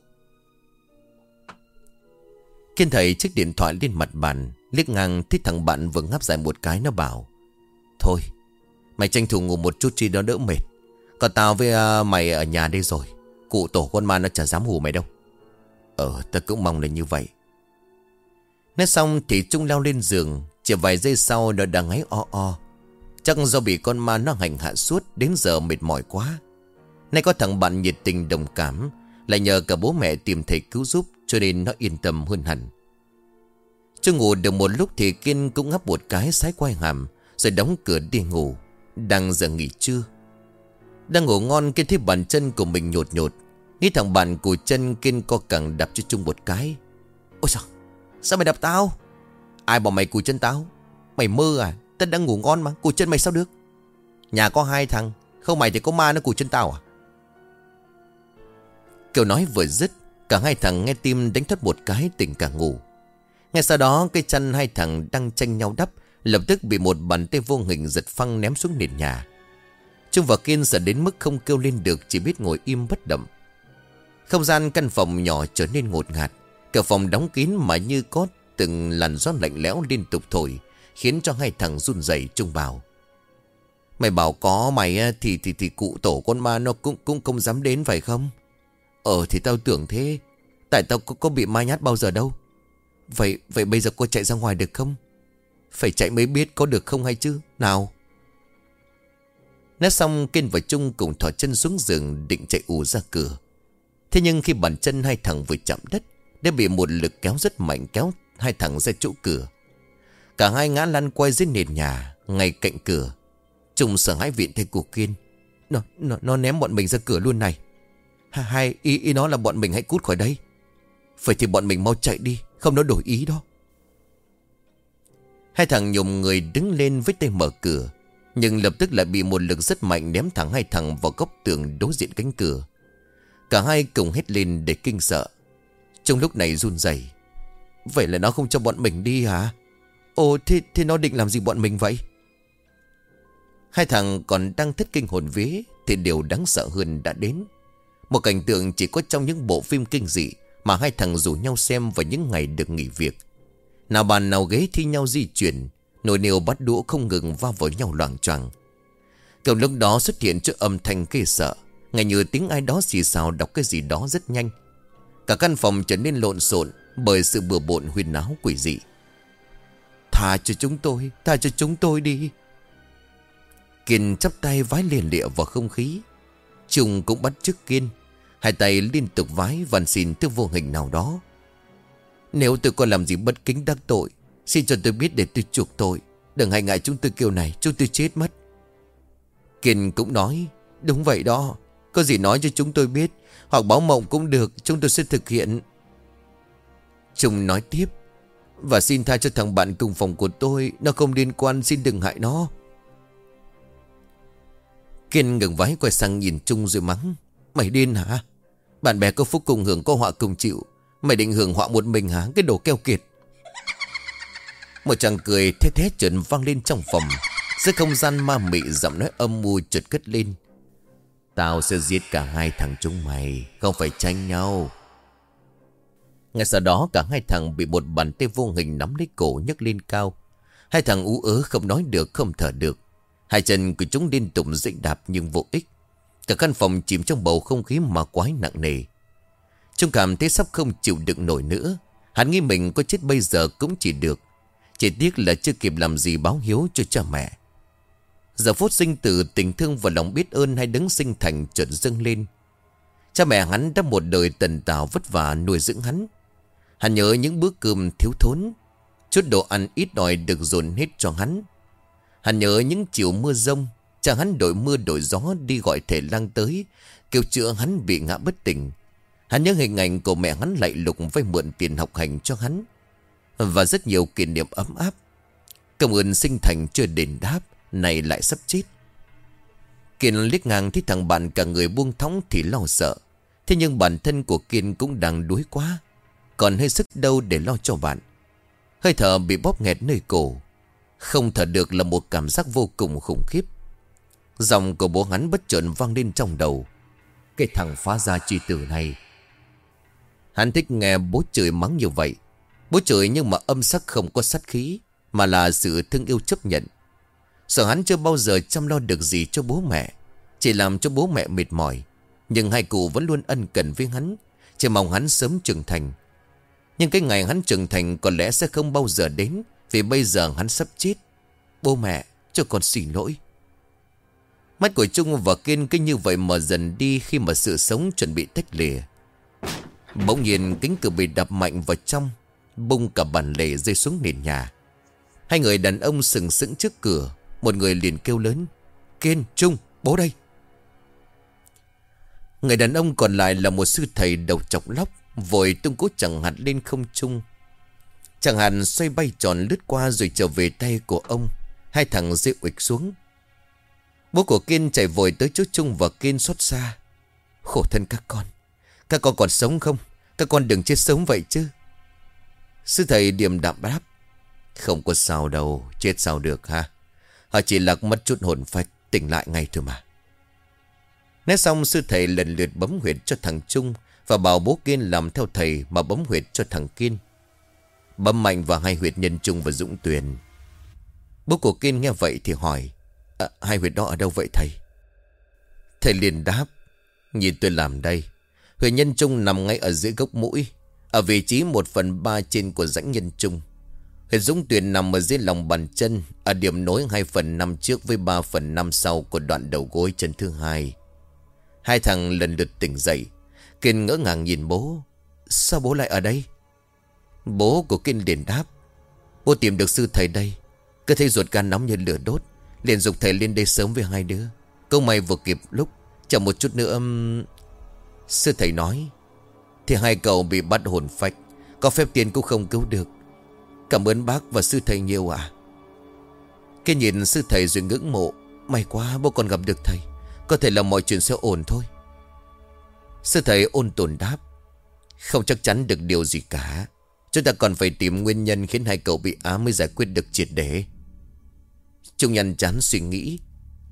Kiên thầy chiếc điện thoại lên mặt bàn, liếc ngang thích thằng bạn vừa ngáp dài một cái, nó bảo. Thôi, mày tranh thủ ngủ một chút chi đó đỡ mệt. Còn tao với uh, mày ở nhà đây rồi. Cụ tổ con ma nó chả dám hù mày đâu. Ờ, tao cũng mong là như vậy. Nói xong thì Trung leo lên giường. Chỉ vài giây sau nó đang ngáy o o. Chắc do bị con ma nó hành hạ suốt, đến giờ mệt mỏi quá. Nay có thằng bạn nhiệt tình đồng cảm, lại nhờ cả bố mẹ tìm thầy cứu giúp, cho nên nó yên tâm hơn hẳn. Trung ngủ được một lúc thì Kiên cũng ngáp một cái sái quai hàm, rồi đóng cửa đi ngủ. Đang giờ nghỉ trưa. Đang ngủ ngon Kiên thấy bàn chân của mình nhột nhột. Nghĩ thằng bạn của chân Kiên co cẳng đập cho Trung một cái. Ôi sao? Sao mày đập tao? Ai bảo mày cùi chân tao? Mày mơ à? Tao đang ngủ ngon mà, cùi chân mày sao được? Nhà có hai thằng, không mày thì có ma nó cùi chân tao à? Kiểu nói vừa dứt, cả hai thằng nghe tim đánh thất một cái tỉnh cả ngủ. Ngay sau đó cái chân hai thằng đang tranh nhau đắp lập tức bị một bàn tay vô hình giật phăng ném xuống nền nhà. Trung và Kiên sợ đến mức không kêu lên được, chỉ biết ngồi im bất động. Không gian căn phòng nhỏ trở nên ngột ngạt. Cả phòng đóng kín mà như có từng làn gió lạnh lẽo liên tục thổi, khiến cho hai thằng run rẩy. Trung bảo. Mày bảo có mày thì thì thì cụ tổ con ma nó cũng cũng không dám đến phải không? Ờ thì tao tưởng thế. Tại tao có, có bị ma nhát bao giờ đâu. Vậy vậy bây giờ cô chạy ra ngoài được không? Phải chạy mới biết có được không hay chứ. Nào. Nói xong Kiên và Trung cùng thò chân xuống giường định chạy ù ra cửa. Thế nhưng khi bàn chân hai thằng vừa chạm đất, đã bị một lực kéo rất mạnh kéo hai thằng ra chỗ cửa. Cả hai ngã lăn quay dưới nền nhà ngay cạnh cửa. Trung sợ hãi viện thay của Kiên. Nó, nó, nó ném bọn mình ra cửa luôn này. Hay ý, ý nó là bọn mình hãy cút khỏi đây. Vậy thì bọn mình mau chạy đi, không nó đổi ý đó. Hai thằng nhồm người đứng lên với tay mở cửa, nhưng lập tức lại bị một lực rất mạnh ném thẳng hai thằng vào góc tường đối diện cánh cửa. Cả hai cùng hét lên để kinh sợ. Trong lúc này run rẩy. Vậy là nó không cho bọn mình đi hả? Ồ thế, thế nó định làm gì bọn mình vậy? Hai thằng còn đang thất kinh hồn vía thì điều đáng sợ hơn đã đến. Một cảnh tượng chỉ có trong những bộ phim kinh dị mà hai thằng rủ nhau xem vào những ngày được nghỉ việc. Nào bàn nào ghế thi nhau di chuyển, nồi niêu bát đũa không ngừng va vào nhau loảng choạng. Cậu lúc đó xuất hiện trước âm thanh ghê sợ, nghe như tiếng ai đó xì xào đọc cái gì đó rất nhanh. Cả căn phòng trở nên lộn xộn bởi sự bừa bộn huyên náo quỷ dị. Tha cho chúng tôi, tha cho chúng tôi đi. Kiên chắp tay vái liền lịa vào không khí. Trung cũng bắt chước Kiên, hai tay liên tục vái van xin thứ vô hình nào đó. Nếu tôi có làm gì bất kính đắc tội, xin cho tôi biết để tôi chuộc tội. Đừng hay ngại chúng tôi kiểu này, chúng tôi chết mất. Kiên cũng nói, đúng vậy đó, có gì nói cho chúng tôi biết, hoặc báo mộng cũng được, chúng tôi sẽ thực hiện. Trung nói tiếp, và xin tha cho thằng bạn cùng phòng của tôi, nó không liên quan, xin đừng hại nó. Kiên ngừng vái quay sang nhìn Trung rồi mắng, mày điên hả? Bạn bè có phúc cùng hưởng, có họa cùng chịu. Mày định hưởng họa một mình hả, cái đồ keo kiệt? Một chàng cười thét thét chợt vang lên trong phòng. Giữa không gian ma mị giọng nói âm mưu chợt cất lên, tao sẽ giết cả hai thằng chúng mày, không phải tranh nhau. Ngay sau đó cả hai thằng bị một bàn tay vô hình nắm lấy cổ nhấc lên cao. Hai thằng ú ớ không nói được, không thở được. Hai chân của chúng liên tục dẫy đạp nhưng vô ích. Cả căn phòng chìm trong bầu không khí ma quái nặng nề. Trung cảm thấy sắp không chịu đựng nổi nữa. Hắn nghĩ mình có chết bây giờ cũng chỉ được. Chỉ tiếc là chưa kịp làm gì báo hiếu cho cha mẹ. Giờ phút sinh tử, tình thương và lòng biết ơn hai đấng sinh thành chợt dâng lên. Cha mẹ hắn đã một đời tần tảo vất vả nuôi dưỡng hắn. Hắn nhớ những bữa cơm thiếu thốn, chút đồ ăn ít ỏi được dồn hết cho hắn. Hắn nhớ những chiều mưa rông, cha hắn đổi mưa đổi gió đi gọi thể lang tới, kêu chữa hắn bị ngã bất tỉnh. Hắn nhớ hình ảnh của mẹ hắn lạy lục vay mượn tiền học hành cho hắn, và rất nhiều kỷ niệm ấm áp. Cảm ơn sinh thành chưa đền đáp, này lại sắp chết. Kiên liếc ngang thấy thằng bạn cả người buông thõng thì lo sợ. Thế nhưng bản thân của Kiên cũng đang đuối quá, còn hơi sức đâu để lo cho bạn. Hơi thở bị bóp nghẹt nơi cổ, không thở được là một cảm giác vô cùng khủng khiếp. Giọng của bố hắn bất chợt vang lên trong đầu, cái thằng phá gia chi tử này. Hắn thích nghe bố chửi mắng như vậy. Bố chửi nhưng mà âm sắc không có sát khí, mà là sự thương yêu chấp nhận. Sợ hắn chưa bao giờ chăm lo được gì cho bố mẹ, chỉ làm cho bố mẹ mệt mỏi. Nhưng hai cụ vẫn luôn ân cần với hắn, chỉ mong hắn sớm trưởng thành. Nhưng cái ngày hắn trưởng thành có lẽ sẽ không bao giờ đến, vì bây giờ hắn sắp chết. Bố mẹ, cho con xin lỗi. Mắt của Trung và Kiên cứ như vậy mà dần đi khi mà sự sống chuẩn bị tách lìa. Bỗng nhiên cánh cửa bị đập mạnh vào trong, bung cả bản lề rơi xuống nền nhà. Hai người đàn ông sừng sững trước cửa. Một người liền kêu lớn, Kiên, Trung, bố đây. Người đàn ông còn lại là một sư thầy đầu chọc lóc, vội tung cú chẳng hạt lên không trung. Chẳng hạt xoay bay tròn lướt qua rồi trở về tay của ông. Hai thằng rơi uịch xuống. Bố của Kiên chạy vội tới chỗ Trung và Kiên xót xa. Khổ thân các con, các con còn sống không? Các con đừng chết sống vậy chứ. Sư thầy điềm đạm đáp, không có sao đâu, chết sao được ha. Họ chỉ lạc mất chút hồn phách, tỉnh lại ngay thôi mà. Nói xong sư thầy lần lượt bấm huyệt cho thằng Trung, và bảo bố Kiên làm theo thầy mà bấm huyệt cho thằng Kiên. Bấm mạnh vào hai huyệt nhân Trung và Dũng Tuyền. Bố của Kiên nghe vậy thì hỏi, à, hai huyệt đó ở đâu vậy thầy? Thầy liền đáp, nhìn tôi làm đây. Huyệt nhân Trung nằm ngay ở dưới gốc mũi, ở vị trí một phần ba trên của rãnh nhân Trung. Huyệt Dũng Tuyền nằm ở dưới lòng bàn chân, ở điểm nối hai phần năm trước với ba phần năm sau của đoạn đầu gối chân thứ hai. Hai thằng lần lượt tỉnh dậy. Kiên ngỡ ngàng nhìn bố. Sao bố lại ở đây? Bố của Kiên liền đáp, bố tìm được sư thầy đây. Cứ thấy ruột gan nóng như lửa đốt, liền dục thầy lên đây sớm với hai đứa. Câu may vừa kịp lúc, chẳng một chút nữa. Sư thầy nói, thì hai cậu bị bắt hồn phách, có phép tiền cũng không cứu được. Cảm ơn bác và sư thầy nhiều ạ. Kiên nhìn sư thầy rồi ngưỡng mộ. May quá bố còn gặp được thầy, có thể là mọi chuyện sẽ ổn thôi. Sư thầy ôn tồn đáp, không chắc chắn được điều gì cả. Chúng ta còn phải tìm nguyên nhân khiến hai cậu bị ám mới giải quyết được triệt để. Trung nhăn chán suy nghĩ.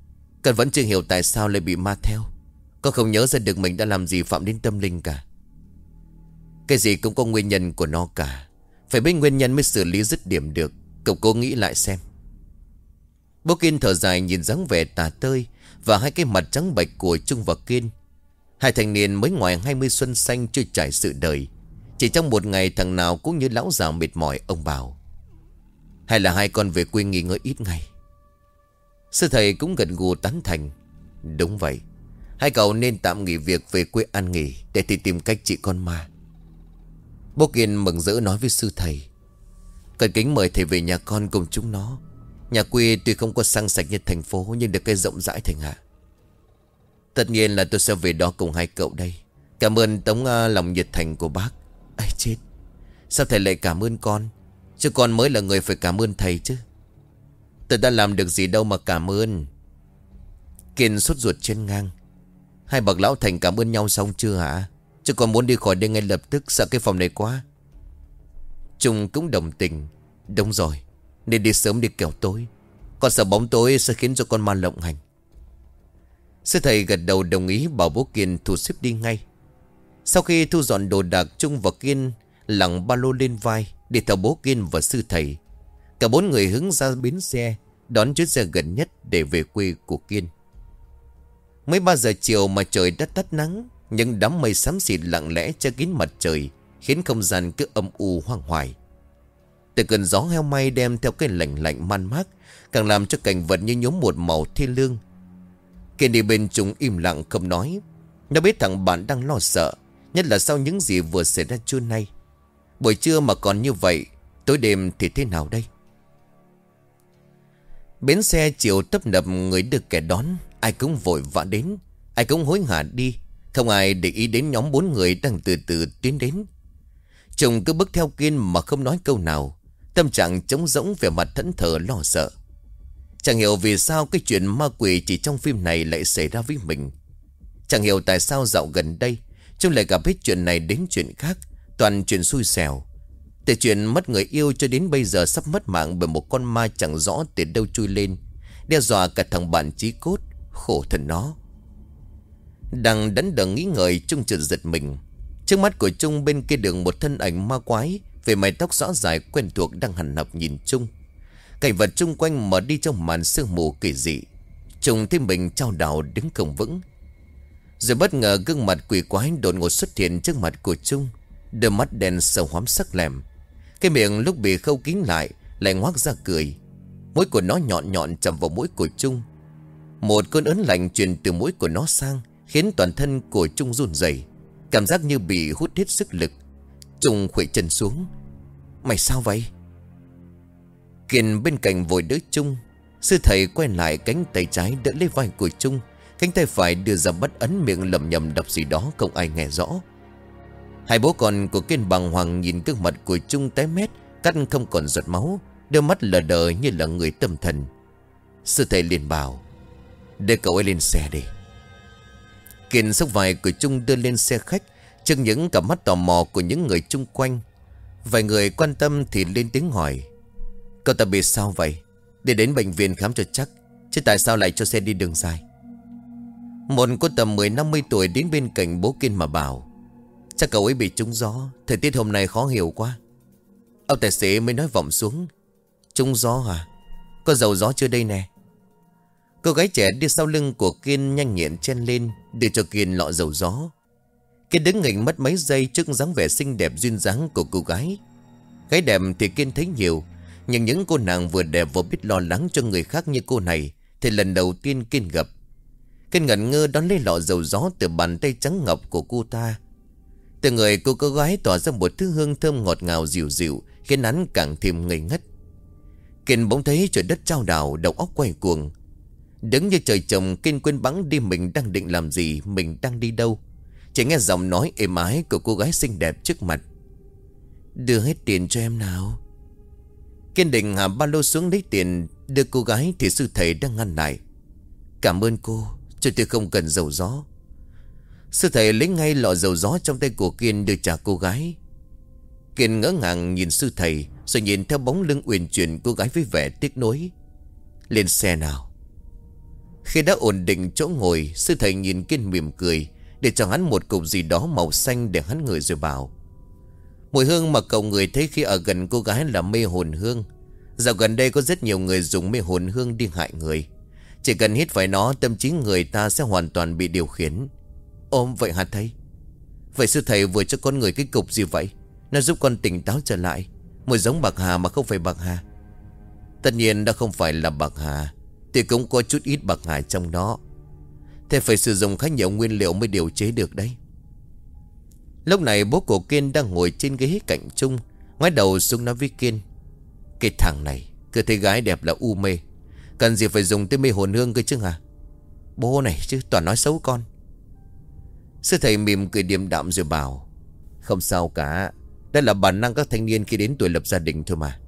Con vẫn chưa hiểu tại sao lại bị ma theo. Con không nhớ ra được mình đã làm gì phạm đến tâm linh cả. Cái gì cũng có nguyên nhân của nó cả. Phải biết nguyên nhân mới xử lý dứt điểm được. Cậu cố nghĩ lại xem. Bố Kiên thở dài nhìn dáng vẻ tà tơi và hai cái mặt trắng bệch của Trung và Kiên. Hai thanh niên mới ngoài hai mươi xuân xanh chưa trải sự đời. Chỉ trong một ngày thằng nào cũng như lão già mệt mỏi. Ông bảo hay là hai con về quê nghỉ ngơi ít ngày. Sư thầy cũng gật gù tán thành. Đúng vậy, hai cậu nên tạm nghỉ việc về quê ăn nghỉ để thì tìm cách trị con ma. Bố Kiên mừng rỡ nói với sư thầy. Cần kính mời thầy về nhà con cùng chúng nó. Nhà quê tuy không có sang sạch như thành phố, nhưng được cái rộng rãi thành hạ. Tất nhiên là tôi sẽ về đó cùng hai cậu đây. Cảm ơn tấm uh, lòng nhiệt thành của bác. Ây chết, sao thầy lại cảm ơn con? Chứ con mới là người phải cảm ơn thầy chứ. Tôi đã làm được gì đâu mà cảm ơn. Kiên sốt ruột trên ngang. Hai bậc lão thành cảm ơn nhau xong chưa hả? Chứ con muốn đi khỏi đây ngay lập tức, sợ cái phòng này quá. Trung cũng đồng tình. Đúng rồi, nên đi sớm đi kẻo tối. Con sợ bóng tối sẽ khiến cho con ma lộng hành. Sư thầy gật đầu đồng ý, bảo bố Kiên thu xếp đi ngay. Sau khi thu dọn đồ đạc, Trung và Kiên lặng ba lô lên vai đi theo bố Kiên và sư thầy. Cả bốn người hướng ra bến xe, đón chuyến xe gần nhất để về quê của Kiên. Mới ba giờ chiều mà trời đã tắt nắng, những đám mây xám xịt lặng lẽ che kín mặt trời, khiến không gian cứ âm u hoang hoài. Từ cơn gió heo may đem theo cái lạnh lạnh man mác, càng làm cho cảnh vật như nhuốm một màu thê lương. Kiên đi bên Trung im lặng không nói. Nó biết thằng bạn đang lo sợ, nhất là sau những gì vừa xảy ra trưa nay. Buổi trưa mà còn như vậy, tối đêm thì thế nào đây? Bến xe chiều tấp nập người được kẻ đón. Ai cũng vội vã đến, ai cũng hối hả đi. Không ai để ý đến nhóm bốn người đang từ từ tiến đến. Trung cứ bước theo Kiên mà không nói câu nào, tâm trạng trống rỗng, vẻ mặt thẫn thờ lo sợ. Chẳng hiểu vì sao cái chuyện ma quỷ chỉ trong phim này lại xảy ra với mình. Chẳng hiểu tại sao dạo gần đây Trung lại gặp hết chuyện này đến chuyện khác, toàn chuyện xui xẻo. Từ chuyện mất người yêu cho đến bây giờ sắp mất mạng bởi một con ma chẳng rõ từ đâu chui lên, đe dọa cả thằng bạn chí cốt. Khổ thân nó. Đang đắn đo nghĩ ngợi, Trung chợt giật mình. Trước mắt của Trung bên kia đường một thân ảnh ma quái về mái tóc rõ dài quen thuộc đang hằn học nhìn Trung. Cảnh vật chung quanh mở đi trong màn sương mù kỳ dị. Trung thấy mình chao đảo đứng không vững. Rồi bất ngờ gương mặt quỷ quái đột ngột xuất hiện trước mặt của Trung. Đôi mắt đen sâu hoắm sắc lẹm. Cái miệng lúc bị khâu kín lại lại ngoác ra cười. Mũi của nó nhọn nhọn chầm vào mũi của Trung. Một cơn ớn lạnh truyền từ mũi của nó sang, khiến toàn thân của Trung run rẩy, cảm giác như bị hút hết sức lực. Trung khuỵu chân xuống. Mày sao vậy? Kiên bên cạnh vội đỡ Trung. Sư thầy quay lại, cánh tay trái đỡ lấy vai của Trung, cánh tay phải đưa ra bắt ấn, miệng lẩm nhẩm đọc gì đó không ai nghe rõ. Hai bố con của Kiên bàng hoàng nhìn gương mặt của Trung tái mét, cắt không còn giọt máu, đôi mắt lờ đờ như là người tâm thần. Sư thầy liền bảo: "Đưa cậu ấy lên xe đi." Kiên xốc vai của Trung đưa lên xe khách, trước những cặp mắt tò mò của những người chung quanh. Vài người quan tâm thì lên tiếng hỏi: "Cậu ta bị sao vậy? Để đến bệnh viện khám cho chắc, chứ tại sao lại cho xe đi đường dài?" Một cô tầm mười năm mươi tuổi đến bên cạnh bố Kiên mà bảo: "Chắc cậu ấy bị trúng gió, thời tiết hôm nay khó hiểu quá." Ông tài xế mới nói vọng xuống: "Trúng gió hả? Có dầu gió chưa đây nè?" Cô gái trẻ đi sau lưng của Kiên nhanh nhẹn chen lên, đưa cho Kiên lọ dầu gió. Kiên đứng nghỉnh mất mấy giây trước dáng vẻ xinh đẹp duyên dáng của cô gái. Gái đẹp thì Kiên thấy nhiều, nhưng những cô nàng vừa đẹp vừa biết lo lắng cho người khác như cô này thì lần đầu tiên Kiên gặp. Kiên ngẩn ngơ đón lấy lọ dầu gió từ bàn tay trắng ngọc của cô ta. Từ người cô cô gái tỏa ra một thứ hương thơm ngọt ngào dịu dịu, khiến hắn càng thêm ngây ngất. Kiên bỗng thấy trời đất chao đảo, đầu óc quay cuồng. Đứng như trời trồng, Kiên quên bẵng đi mình đang định làm gì, mình đang đi đâu. Chỉ nghe giọng nói êm ái của cô gái xinh đẹp trước mặt: "Đưa hết tiền cho em nào." Kiên định hạ ba lô xuống lấy tiền đưa cô gái thì sư thầy đang ngăn lại: "Cảm ơn cô, cho tôi không cần dầu gió." Sư thầy lấy ngay lọ dầu gió trong tay của Kiên đưa trả cô gái. Kiên ngỡ ngàng nhìn sư thầy, rồi nhìn theo bóng lưng uyển chuyển cô gái với vẻ tiếc nuối: "Lên xe nào." Khi đã ổn định chỗ ngồi, sư thầy nhìn Kiên mỉm cười, để cho hắn một cục gì đó màu xanh để hắn ngửi rồi bảo: mùi hương mà cậu ngửi thấy khi ở gần cô gái là mê hồn hương. Dạo gần đây có rất nhiều người dùng mê hồn hương đi hại người. Chỉ cần hít phải nó, tâm trí người ta sẽ hoàn toàn bị điều khiển. Ôm vậy hả thầy? Vậy sư thầy vừa cho con người cái cục gì vậy? Nó giúp con tỉnh táo trở lại. Mùi giống bạc hà mà không phải bạc hà. Tất nhiên đã không phải là bạc hà, thì cũng có chút ít bạc hà trong đó. Thế phải sử dụng khá nhiều nguyên liệu mới điều chế được đấy. Lúc này bố của Kiên đang ngồi trên ghế cạnh Trung, ngoái đầu xuống nói với Kiên: cái thằng này cứ thấy gái đẹp là u mê, cần gì phải dùng tới mê hồn hương cơ chứ hả? Bố này chứ toàn nói xấu con. Sư thầy mỉm cười điềm đạm rồi bảo: không sao cả, đây là bản năng các thanh niên khi đến tuổi lập gia đình thôi mà.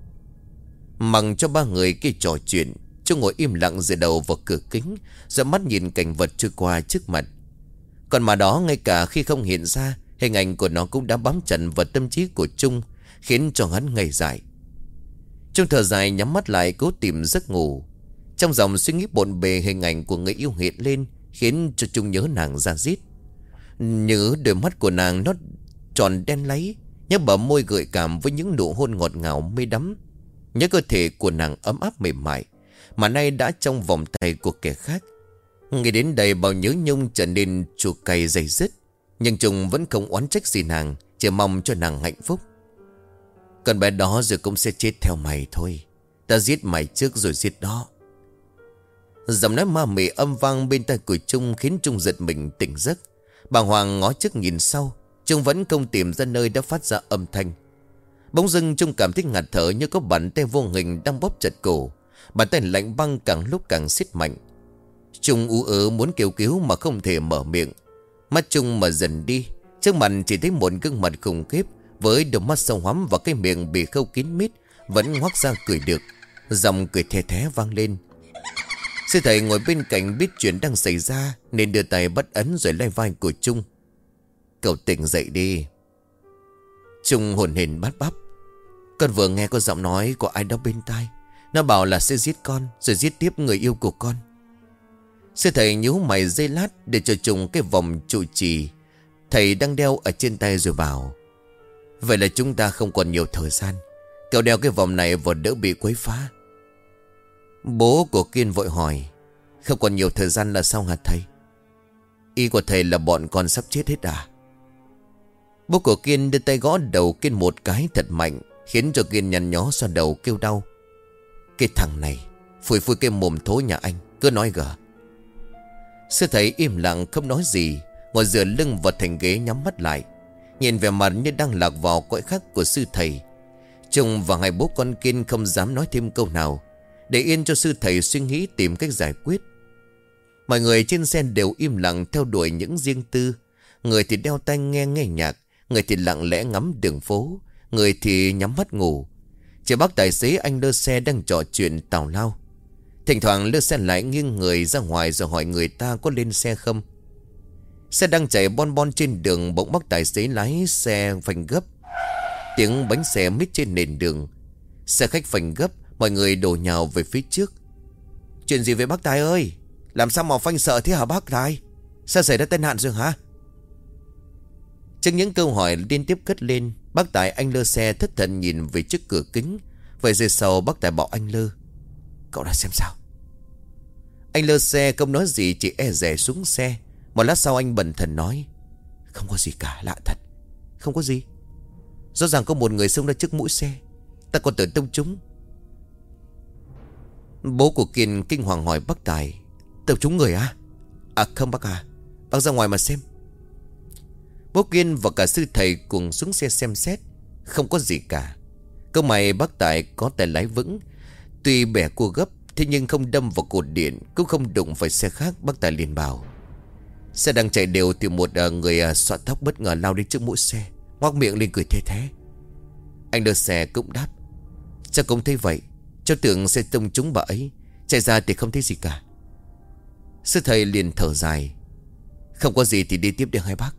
Mặc cho ba người kia trò chuyện, Trung ngồi im lặng dựa đầu vào cửa kính, rồi mắt nhìn cảnh vật trôi qua trước mặt. Còn mà đó, ngay cả khi không hiện ra, hình ảnh của nó cũng đã bám chặt vào tâm trí của Trung, khiến cho hắn ngây dại. Trung thở dài nhắm mắt lại cố tìm giấc ngủ. Trong dòng suy nghĩ bộn bề, hình ảnh của người yêu hiện lên, khiến cho Trung nhớ nàng ra diết. Nhớ đôi mắt của nàng nó tròn đen láy, nhớ bờ môi gợi cảm với những nụ hôn ngọt ngào mê đắm, nhớ cơ thể của nàng ấm áp mềm mại mà nay đã trong vòng tay của kẻ khác. Nghĩ đến đây, bao nhớ nhung trở nên chua cay dày dứt. Nhưng Trung vẫn không oán trách gì nàng, chỉ mong cho nàng hạnh phúc. Con bé đó rồi cũng sẽ chết theo mày thôi. Ta giết mày trước rồi giết đó. Giọng nói ma mị âm vang bên tai của Trung khiến Trung giật mình tỉnh giấc. Bàng hoàng ngó trước nhìn sau, Trung vẫn không tìm ra nơi đã phát ra âm thanh. Bỗng dưng Trung cảm thấy ngạt thở, như có bàn tay vô hình đang bóp chặt cổ. Bàn tay lạnh băng càng lúc càng siết mạnh. Trung ú ớ muốn kêu cứu mà không thể mở miệng. Mắt Trung mở dần đi, trước mặt chỉ thấy một gương mặt khủng khiếp với đôi mắt sâu hoắm và cái miệng bị khâu kín mít vẫn ngoác ra cười được. Giọng cười the thé vang lên. Sư thầy ngồi bên cạnh biết chuyện đang xảy ra, nên đưa tay bắt ấn rồi lay vai của Trung. Cậu tỉnh dậy đi. Trung hồn hển bát bắp. Con vừa nghe có giọng nói của ai đó bên tai. Nó bảo là sẽ giết con, rồi giết tiếp người yêu của con. Sư thầy nhíu mày giây lát để cho Trung cái vòng trụ trì thầy đang đeo ở trên tay rồi bảo: vậy là chúng ta không còn nhiều thời gian. Cậu đeo cái vòng này vào đỡ bị quấy phá. Bố của Kiên vội hỏi: không còn nhiều thời gian là sao hả thầy? Ý của thầy là bọn con sắp chết hết à? Bố của Kiên đưa tay gõ đầu Kiên một cái thật mạnh, khiến cho Kiên nhăn nhó xoa đầu kêu đau. Cái thằng này phủi phủi cái mồm thối nhà anh, cứ nói gở. Sư thầy im lặng không nói gì, ngồi dựa lưng vào thành ghế nhắm mắt lại, nhìn vẻ mặt như đang lạc vào cõi khác của sư thầy. Trung và hai bố con Kiên không dám nói thêm câu nào, để yên cho sư thầy suy nghĩ tìm cách giải quyết. Mọi người trên xe đều im lặng theo đuổi những riêng tư. Người thì đeo tai nghe nghe nhạc, người thì lặng lẽ ngắm đường phố, người thì nhắm mắt ngủ. Chỉ bác tài xế anh lơ xe đang trò chuyện tào lao. Thỉnh thoảng lơ xe lại nghiêng người ra ngoài rồi hỏi người ta có lên xe không. Xe đang chạy bon bon trên đường, bỗng bác tài xế lái xe phanh gấp. Tiếng bánh xe mít trên nền đường. Xe khách phanh gấp, mọi người đổ nhào về phía trước. Chuyện gì vậy bác Tài ơi? Làm sao mà phanh sợ thế hả bác Tài? Sao xảy ra tai nạn rồi hả? Trước những câu hỏi liên tiếp cất lên, bác Tài anh lơ xe thất thần nhìn về trước cửa kính. Vậy rồi sau bác Tài bảo anh lơ: cậu đã xem sao? Anh lơ xe không nói gì, chỉ e dè xuống xe. Một lát sau anh bần thần nói: không có gì cả, lạ thật. Không có gì. Rõ ràng có một người xông ra trước mũi xe. Ta còn tưởng tông trúng. Bố của Kiên kinh hoàng hỏi bác Tài: tông trúng người à? À không bác à, bác ra ngoài mà xem. Bố Kiên và cả sư thầy cùng xuống xe xem xét. Không có gì cả. Câu mày bác Tài có tay lái vững, tuy bẻ cua gấp, thế nhưng không đâm vào cột điện, cũng không đụng phải xe khác. Bác Tài liền bảo: xe đang chạy đều thì một uh, người uh, xõa tóc bất ngờ lao đến trước mũi xe, ngoác miệng lên cười thê thé. Anh đưa xe cũng đáp: chắc cũng thấy vậy. Cháu tưởng xe tông trúng bà ấy, chạy ra thì không thấy gì cả. Sư thầy liền thở dài: không có gì thì đi tiếp đi hai bác.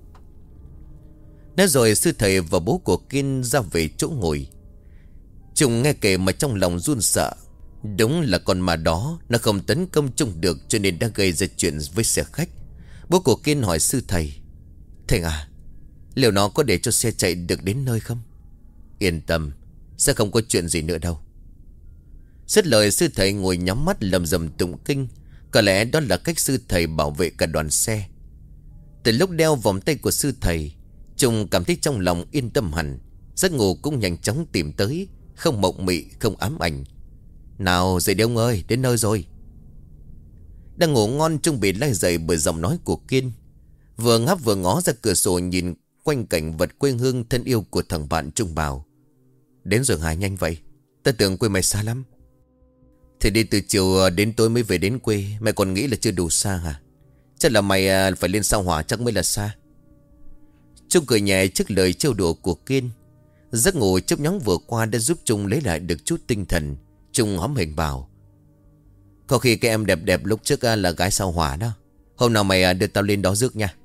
Nói rồi sư thầy và bố của Kiên ra về chỗ ngồi. Trung nghe kể mà trong lòng run sợ. Đúng là con ma đó nó không tấn công Trung được, cho nên đã gây ra chuyện với xe khách. Bố của Kiên hỏi sư thầy: Thầy à, liệu nó có để cho xe chạy được đến nơi không? Yên tâm, sẽ không có chuyện gì nữa đâu. Dứt lời, sư thầy ngồi nhắm mắt lầm rầm tụng kinh. Có lẽ đó là cách sư thầy bảo vệ cả đoàn xe. Từ lúc đeo vòng tay của sư thầy, Trung cảm thấy trong lòng yên tâm hẳn. Giấc ngủ cũng nhanh chóng tìm tới, không mộng mị, không ám ảnh. Nào dậy đi ông ơi, đến nơi rồi. Đang ngủ ngon, Trung bị lay dậy bởi giọng nói của Kiên. Vừa ngáp vừa ngó ra cửa sổ nhìn quanh cảnh vật quê hương thân yêu của thằng bạn. Trung bảo: Đến rồi hả, nhanh vậy? Ta tưởng quê mày xa lắm. Thì đi từ chiều đến tối mới về đến quê, mày còn nghĩ là chưa đủ xa hả? Chắc là mày phải lên sao Hỏa chắc mới là xa. Trung cười nhẹ trước lời trêu đùa của Kiên. Giấc ngủ chớp nhoáng vừa qua đã giúp Trung lấy lại được chút tinh thần. Trung hóm hình bảo: Có khi cái em đẹp đẹp lúc trước là gái sao Hỏa đó. Hôm nào mày đưa tao lên đó rước nha.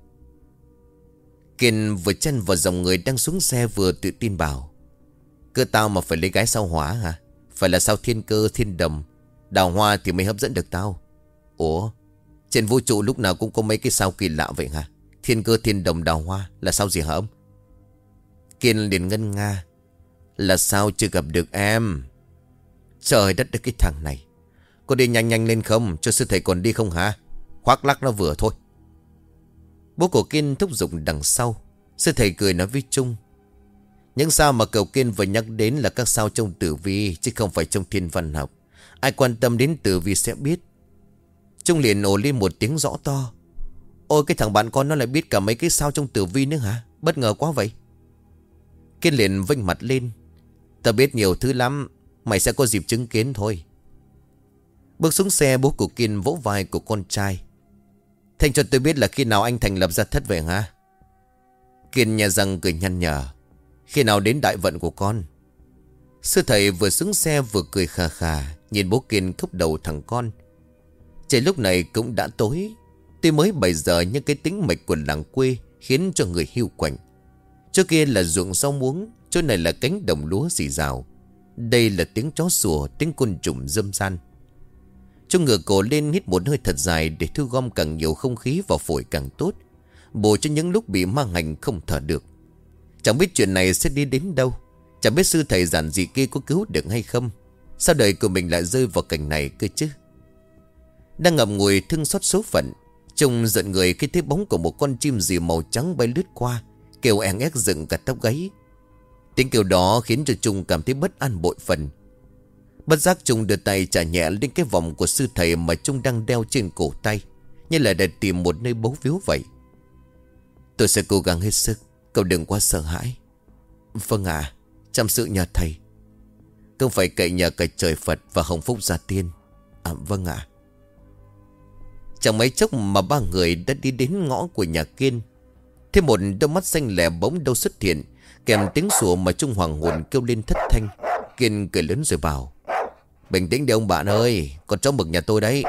Kiên vừa chen vào dòng người đang xuống xe vừa tự tin bảo: Cơ tao mà phải lấy gái sao Hỏa hả? Phải là sao Thiên Cơ, Thiên Đồng, Đào Hoa thì mới hấp dẫn được tao. Ủa, trên vũ trụ lúc nào cũng có mấy cái sao kỳ lạ vậy hả? Thiên Cơ, Thiên Đồng, Đào Hoa là sao gì hả ông? Kiên liền ngân nga: Là sao chưa gặp được em. Trời đất đất, cái thằng này có đi nhanh nhanh lên không? Cho sư thầy còn đi không hả? Khoác lác nó vừa thôi. Bố của Kiên thúc giục đằng sau. Sư thầy cười nói với Trung: Những sao mà cậu Kiên vừa nhắc đến là các sao trong tử vi, chứ không phải trong thiên văn học. Ai quan tâm đến tử vi sẽ biết. Trung liền ồ lên một tiếng rõ to: Ôi, cái thằng bạn con nó lại biết cả mấy cái sao trong tử vi nữa hả? Bất ngờ quá vậy. Kiên liền vênh mặt lên: Ta biết nhiều thứ lắm, mày sẽ có dịp chứng kiến thôi. Bước xuống xe, bố của Kiên vỗ vai của con trai: Thanh cho tôi biết là khi nào anh thành lập ra thất vậy hả? Kiên nhà răng cười nhăn nhở: Khi nào đến đại vận của con? Sư thầy vừa xuống xe vừa cười khà khà nhìn bố Kiên khúc đầu thằng con. Trời lúc này cũng đã tối. Tuy mới bảy giờ nhưng cái tính mịch của làng quê khiến cho người hiu quạnh. Chỗ kia là ruộng rau muống, chỗ này là cánh đồng lúa rì rào. Đây là tiếng chó sủa, tiếng côn trùng râm ran. Trung ngửa cổ lên hít một hơi thật dài để thu gom càng nhiều không khí vào phổi càng tốt, bổ cho những lúc bị mang hành không thở được. Chẳng biết chuyện này sẽ đi đến đâu. Chẳng biết sư thầy giản dị kia có cứu được hay không. Sao đời của mình lại rơi vào cảnh này cơ chứ? Đang ngậm ngùi thương xót số phận, Trung giận người khi thấy bóng của một con chim gì màu trắng bay lướt qua, kêu eng ép dựng cả tóc gáy. Tiếng kêu đó khiến cho Trung cảm thấy bất an bội phần. Bất giác Trung đưa tay chà nhẹ lên cái vòng của sư thầy mà Trung đang đeo trên cổ tay, như là để tìm một nơi bấu víu vậy. Tôi sẽ cố gắng hết sức, cậu đừng quá sợ hãi. Vâng ạ, à, chăm sự nhờ thầy. Không phải cậy nhờ cả trời Phật và hồng phúc gia tiên. À vâng ạ. À. Chẳng mấy chốc mà ba người đã đi đến ngõ của nhà Kiên. Thêm một đôi mắt xanh lẻ bỗng đâu xuất hiện, kèm tiếng sủa mà Trung hoàng hồn kêu lên thất thanh. Kiên cười lớn rồi bảo: Bình tĩnh đi ông bạn ơi, con chó mực nhà tôi đấy.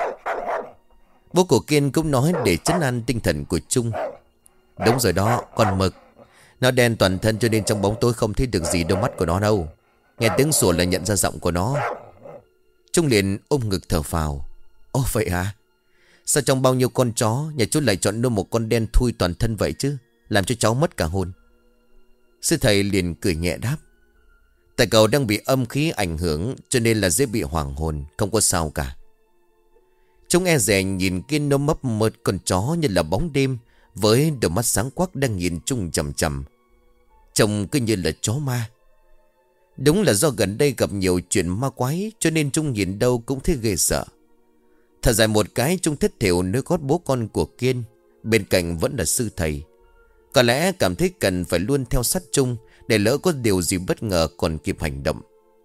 Bố của Kiên cũng nói để trấn an tinh thần của Trung: Đúng rồi đó, con mực. Nó đen toàn thân cho nên trong bóng tối không thấy được gì đôi mắt của nó đâu. Nghe tiếng sủa là nhận ra giọng của nó. Trung liền ôm ngực thở phào: Ồ vậy à? Sao trong bao nhiêu con chó nhà chú lại chọn nuôi một con đen thui toàn thân vậy chứ? Làm cho cháu mất cả hồn. Sư thầy liền cười nhẹ đáp: Tại cậu đang bị âm khí ảnh hưởng cho nên là dễ bị hoảng hồn, không có sao cả. Trung e dè nhìn Kiên nó mấp mượt con chó như là bóng đêm, với đôi mắt sáng quắc đang nhìn Trung chằm chằm. Trông cứ như là chó ma. Đúng là do gần đây gặp nhiều chuyện ma quái cho nên Trung nhìn đâu cũng thấy ghê sợ. Thở dài một cái, Trung thất thểu nơi gót bố con của Kiên. Bên cạnh vẫn là sư thầy. Có lẽ cảm thấy cần phải luôn theo sát Trung, để lỡ có điều gì bất ngờ còn kịp hành động.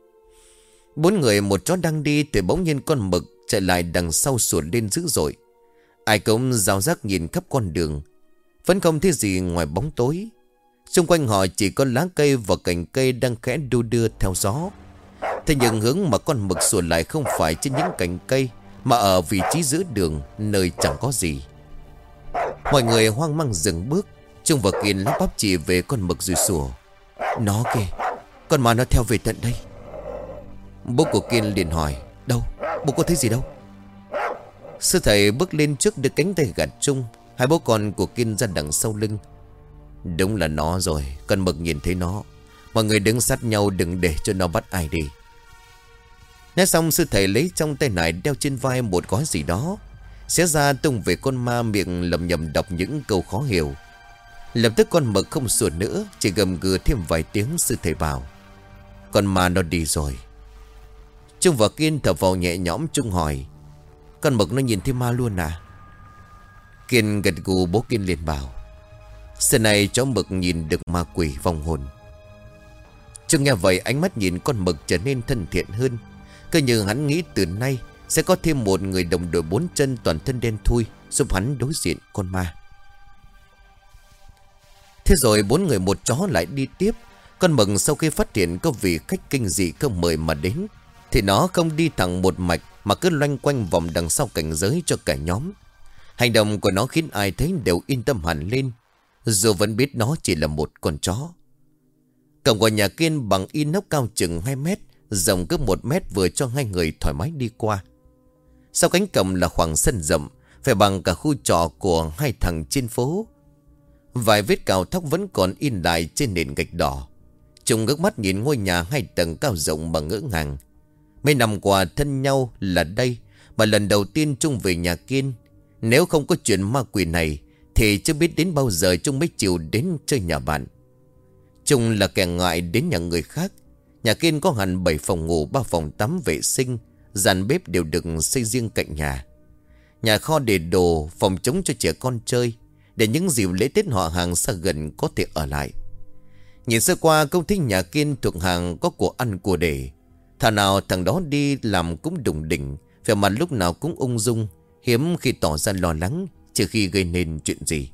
Bốn người một chó đang đi thì bỗng nhiên con mực chạy lại đằng sau sủa lên dữ dội. Ai cũng rào rác nhìn khắp con đường, vẫn không thấy gì ngoài bóng tối. Xung quanh họ chỉ có lá cây và cành cây đang khẽ đu đưa theo gió. Thế nhưng hướng mà con mực sủa lại không phải trên những cành cây, mà ở vị trí giữa đường, nơi chẳng có gì. Mọi người hoang mang dừng bước. Trung và Kiên lắp bắp chỉ về con mực rồi sủa: Nó kìa, con mà nó theo về tận đây. Bố của Kiên liền hỏi: Đâu, Bố có thấy gì đâu. Sư thầy bước lên trước đưa cánh tay gạt Trung. Hai bố con của Kiên ra đằng sau lưng. Đúng là nó rồi. Con Mực nhìn thấy nó. Mọi người đứng sát nhau đừng để cho nó bắt ai đi. Nói xong sư thầy lấy trong tay nải đeo trên vai một gói gì đó, xé ra tung về con ma, miệng lầm nhầm đọc những câu khó hiểu. Lập tức con Mực không sủa nữa, chỉ gầm gừ thêm vài tiếng. Sư thầy bảo con ma nó đi rồi. Trung và Kiên thở vào nhẹ nhõm. Trung hỏi con Mực nó nhìn thấy ma luôn à? Kiên gật gù. Bố Kiên liền bảo xưa này cháu Mực nhìn được ma quỷ vong hồn. Trung nghe vậy ánh mắt nhìn con Mực trở nên thân thiện hơn. Cứ như hắn nghĩ từ nay sẽ có thêm một người đồng đội bốn chân toàn thân đen thui giúp hắn đối diện con ma. Thế rồi bốn người một chó lại đi tiếp. Con Mực sau khi phát hiện có vị khách kinh dị không mời mà đến, thì nó không đi thẳng một mạch mà cứ loanh quanh vòng đằng sau cảnh giới cho cả nhóm. Hành động của nó khiến ai thấy đều yên tâm hẳn lên, dù vẫn biết nó chỉ là một con chó. Cổng của nhà Kiên bằng inox cao chừng hai mét, rộng cứ một mét, vừa cho hai người thoải mái đi qua. Sau cánh cổng là khoảng sân rộng, phải bằng cả khu trọ của hai thằng trên phố. Vài vết cào thóc vẫn còn in lại trên nền gạch đỏ. Trung ngước mắt nhìn ngôi nhà hai tầng cao rộng mà ngỡ ngàng. Mấy năm qua thân nhau là đây, mà lần đầu tiên Trung về nhà Kiên. Nếu không có chuyện ma quỷ này thì chưa biết đến bao giờ Trung mới chịu đến chơi nhà bạn. Trung là kẻ ngại đến nhà người khác. Nhà Kiên có hẳn bảy phòng ngủ, ba phòng tắm, vệ sinh, gian bếp đều được xây riêng cạnh nhà. Nhà kho để đồ, phòng trống cho trẻ con chơi, để những dịp lễ Tết họ hàng xa gần có thể ở lại. Nhìn sơ qua công ty nhà Kiên thuộc hàng có của ăn của để. Thằng nào thằng đó đi làm cũng đùng đỉnh, vẻ mặt lúc nào cũng ung dung, hiếm khi tỏ ra lo lắng, trừ khi gây nên chuyện gì.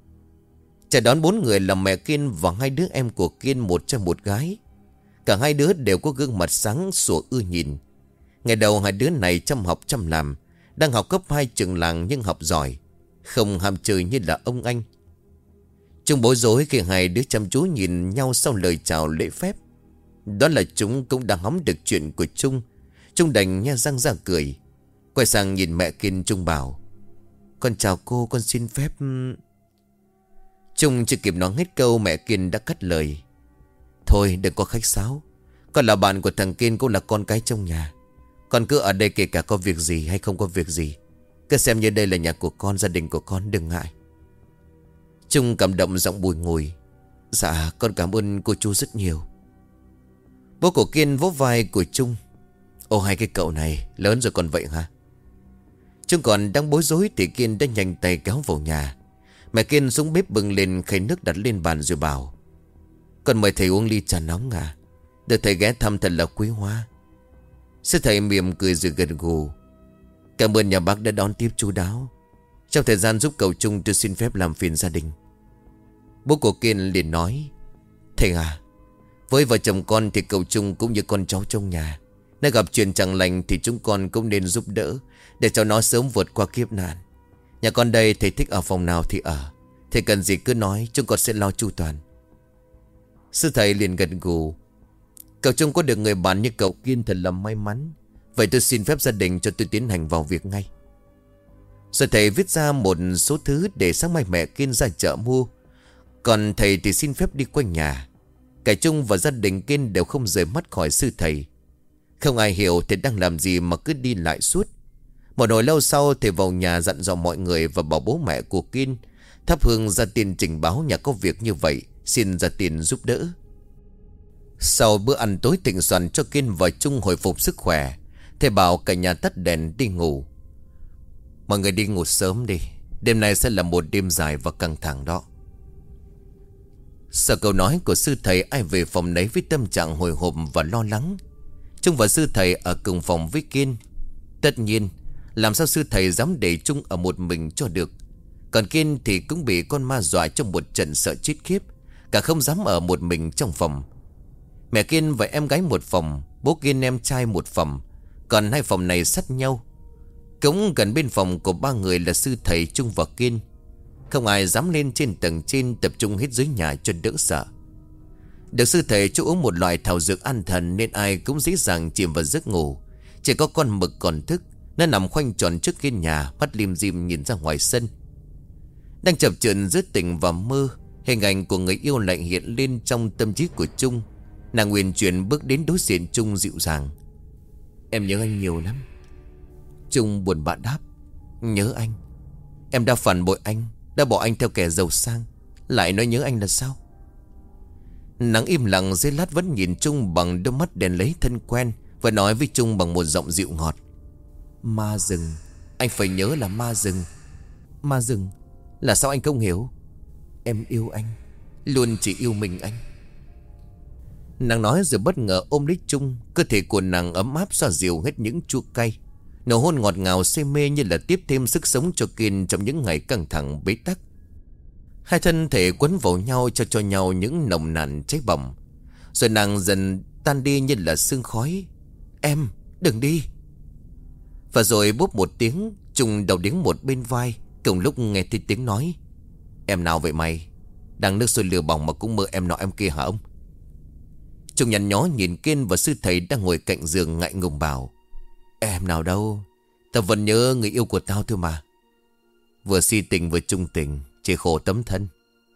Chào đón bốn người là mẹ Kiên và hai đứa em của Kiên, một trai một gái. Cả hai đứa đều có gương mặt sáng sủa ưa nhìn. Ngày đầu hai đứa này chăm học chăm làm, đang học cấp hai trường làng nhưng học giỏi, không ham chơi như là ông anh. Chúng bối rối khi hai đứa chăm chú nhìn nhau sau lời chào lễ phép. Đó là chúng cũng đã hóng được chuyện của Trung. Trung đành nhe răng ra cười. Quay sang nhìn mẹ Kiên, Trung bảo con chào cô, con xin phép. Trung chưa kịp nói hết câu, mẹ Kiên đã cắt lời. Thôi đừng có khách sáo. Con là bạn của thằng Kiên, cũng là con cái trong nhà. Con cứ ở đây kể cả có việc gì hay không có việc gì. Cứ xem như đây là nhà của con, gia đình của con, đừng ngại. Trung cảm động giọng bùi ngùi. Dạ con cảm ơn cô chú rất nhiều. Bố của Kiên vỗ vai của Trung. Ô hai cái cậu này lớn rồi còn vậy hả? Trung còn đang bối rối thì Kiên đã nhanh tay kéo vào nhà. Mẹ Kiên xuống bếp bưng lên khay nước đặt lên bàn rồi bảo con mời thầy uống ly trà nóng à? Được thầy ghé thăm thật là quý hóa. Sư thầy mỉm cười rồi gật gù. Cảm ơn nhà bác đã đón tiếp chu đáo. Trong thời gian giúp cậu Trung, tôi xin phép làm phiền gia đình. Bố của Kiên liền nói. Thầy à, với vợ chồng con thì cậu Trung cũng như con cháu trong nhà. Nếu gặp chuyện chẳng lành thì chúng con cũng nên giúp đỡ, để cho nó sớm vượt qua kiếp nạn. Nhà con đây thầy thích ở phòng nào thì ở. Thầy cần gì cứ nói, chúng con sẽ lo chu toàn. Sư thầy liền gật gù. Cậu Trung có được người bạn như cậu Kiên thật là may mắn. Vậy tôi xin phép gia đình cho tôi tiến hành vào việc ngay. Rồi thầy viết ra một số thứ để sáng mai mẹ Kiên ra chợ mua. Còn thầy thì xin phép đi quanh nhà. Cả Trung và gia đình Kiên đều không rời mắt khỏi sư thầy. Không ai hiểu thầy đang làm gì mà cứ đi lại suốt. Một hồi lâu sau thầy vào nhà dặn dò mọi người và bảo bố mẹ của Kiên thắp hương ra tiền trình báo nhà có việc như vậy, xin ra tiền giúp đỡ. Sau bữa ăn tối thịnh soạn cho Kiên và Trung hồi phục sức khỏe, thầy bảo cả nhà tắt đèn đi ngủ. Mọi người đi ngủ sớm đi, đêm nay sẽ là một đêm dài và căng thẳng đó. Sau câu nói của sư thầy, ai về phòng nấy với tâm trạng hồi hộp và lo lắng. Trung và sư thầy ở cùng phòng với Kiên. Tất nhiên, làm sao sư thầy dám để Trung ở một mình cho được. Còn Kiên thì cũng bị con ma dọa trong một trận sợ chết khiếp, cả không dám ở một mình trong phòng. Mẹ Kiên và em gái một phòng, bố Kiên em trai một phòng. Còn hai phòng này sát nhau. Cũng gần bên phòng của ba người là sư thầy, Trung và Kiên. Không ai dám lên trên tầng trên, tập trung hết dưới nhà cho đỡ sợ. Được sư thầy cho uống một loại thảo dược an thần nên ai cũng dễ dàng chìm vào giấc ngủ. Chỉ có con mực còn thức. Nó nằm khoanh tròn trước hiên nhà, mắt lim dim nhìn ra ngoài sân. Đang chập chờn giữa tỉnh và mơ, hình ảnh của người yêu lại hiện lên trong tâm trí của Trung. Nàng uyển chuyển bước đến đối diện Trung dịu dàng. Em nhớ anh nhiều lắm. Trung buồn bã đáp. Nhớ anh? Em đã phản bội anh, đã bỏ anh theo kẻ giàu sang, lại nói nhớ anh là sao? Nàng im lặng giây lát vẫn nhìn Trung bằng đôi mắt đèn lấy thân quen, và nói với Trung bằng một giọng dịu ngọt. Ma rừng, anh phải nhớ là ma rừng. Ma rừng là sao anh không hiểu? Em yêu anh, luôn chỉ yêu mình anh. Nàng nói rồi bất ngờ ôm lấy Trung. Cơ thể của nàng ấm áp xoa dịu hết những chua cay. Nụ hôn ngọt ngào say mê như là tiếp thêm sức sống cho Kiên trong những ngày căng thẳng bế tắc. Hai thân thể quấn vào nhau cho cho nhau những nồng nàn cháy bỏng. Rồi nàng dần tan đi như là sương khói. Em, đừng đi. Và rồi bốp một tiếng, Trung đầu điếng một bên vai. Cùng lúc nghe thấy tiếng nói. Em nào vậy mày? Đang nước sôi lửa bỏng mà cũng mơ em nọ em kia hả ông? Trung nhăn nhó nhìn Kiên và sư thầy đang ngồi cạnh giường ngại ngùng bảo. Em nào đâu, tao vẫn nhớ người yêu của tao thôi mà. Vừa si tình vừa chung tình, chỉ khổ tấm thân.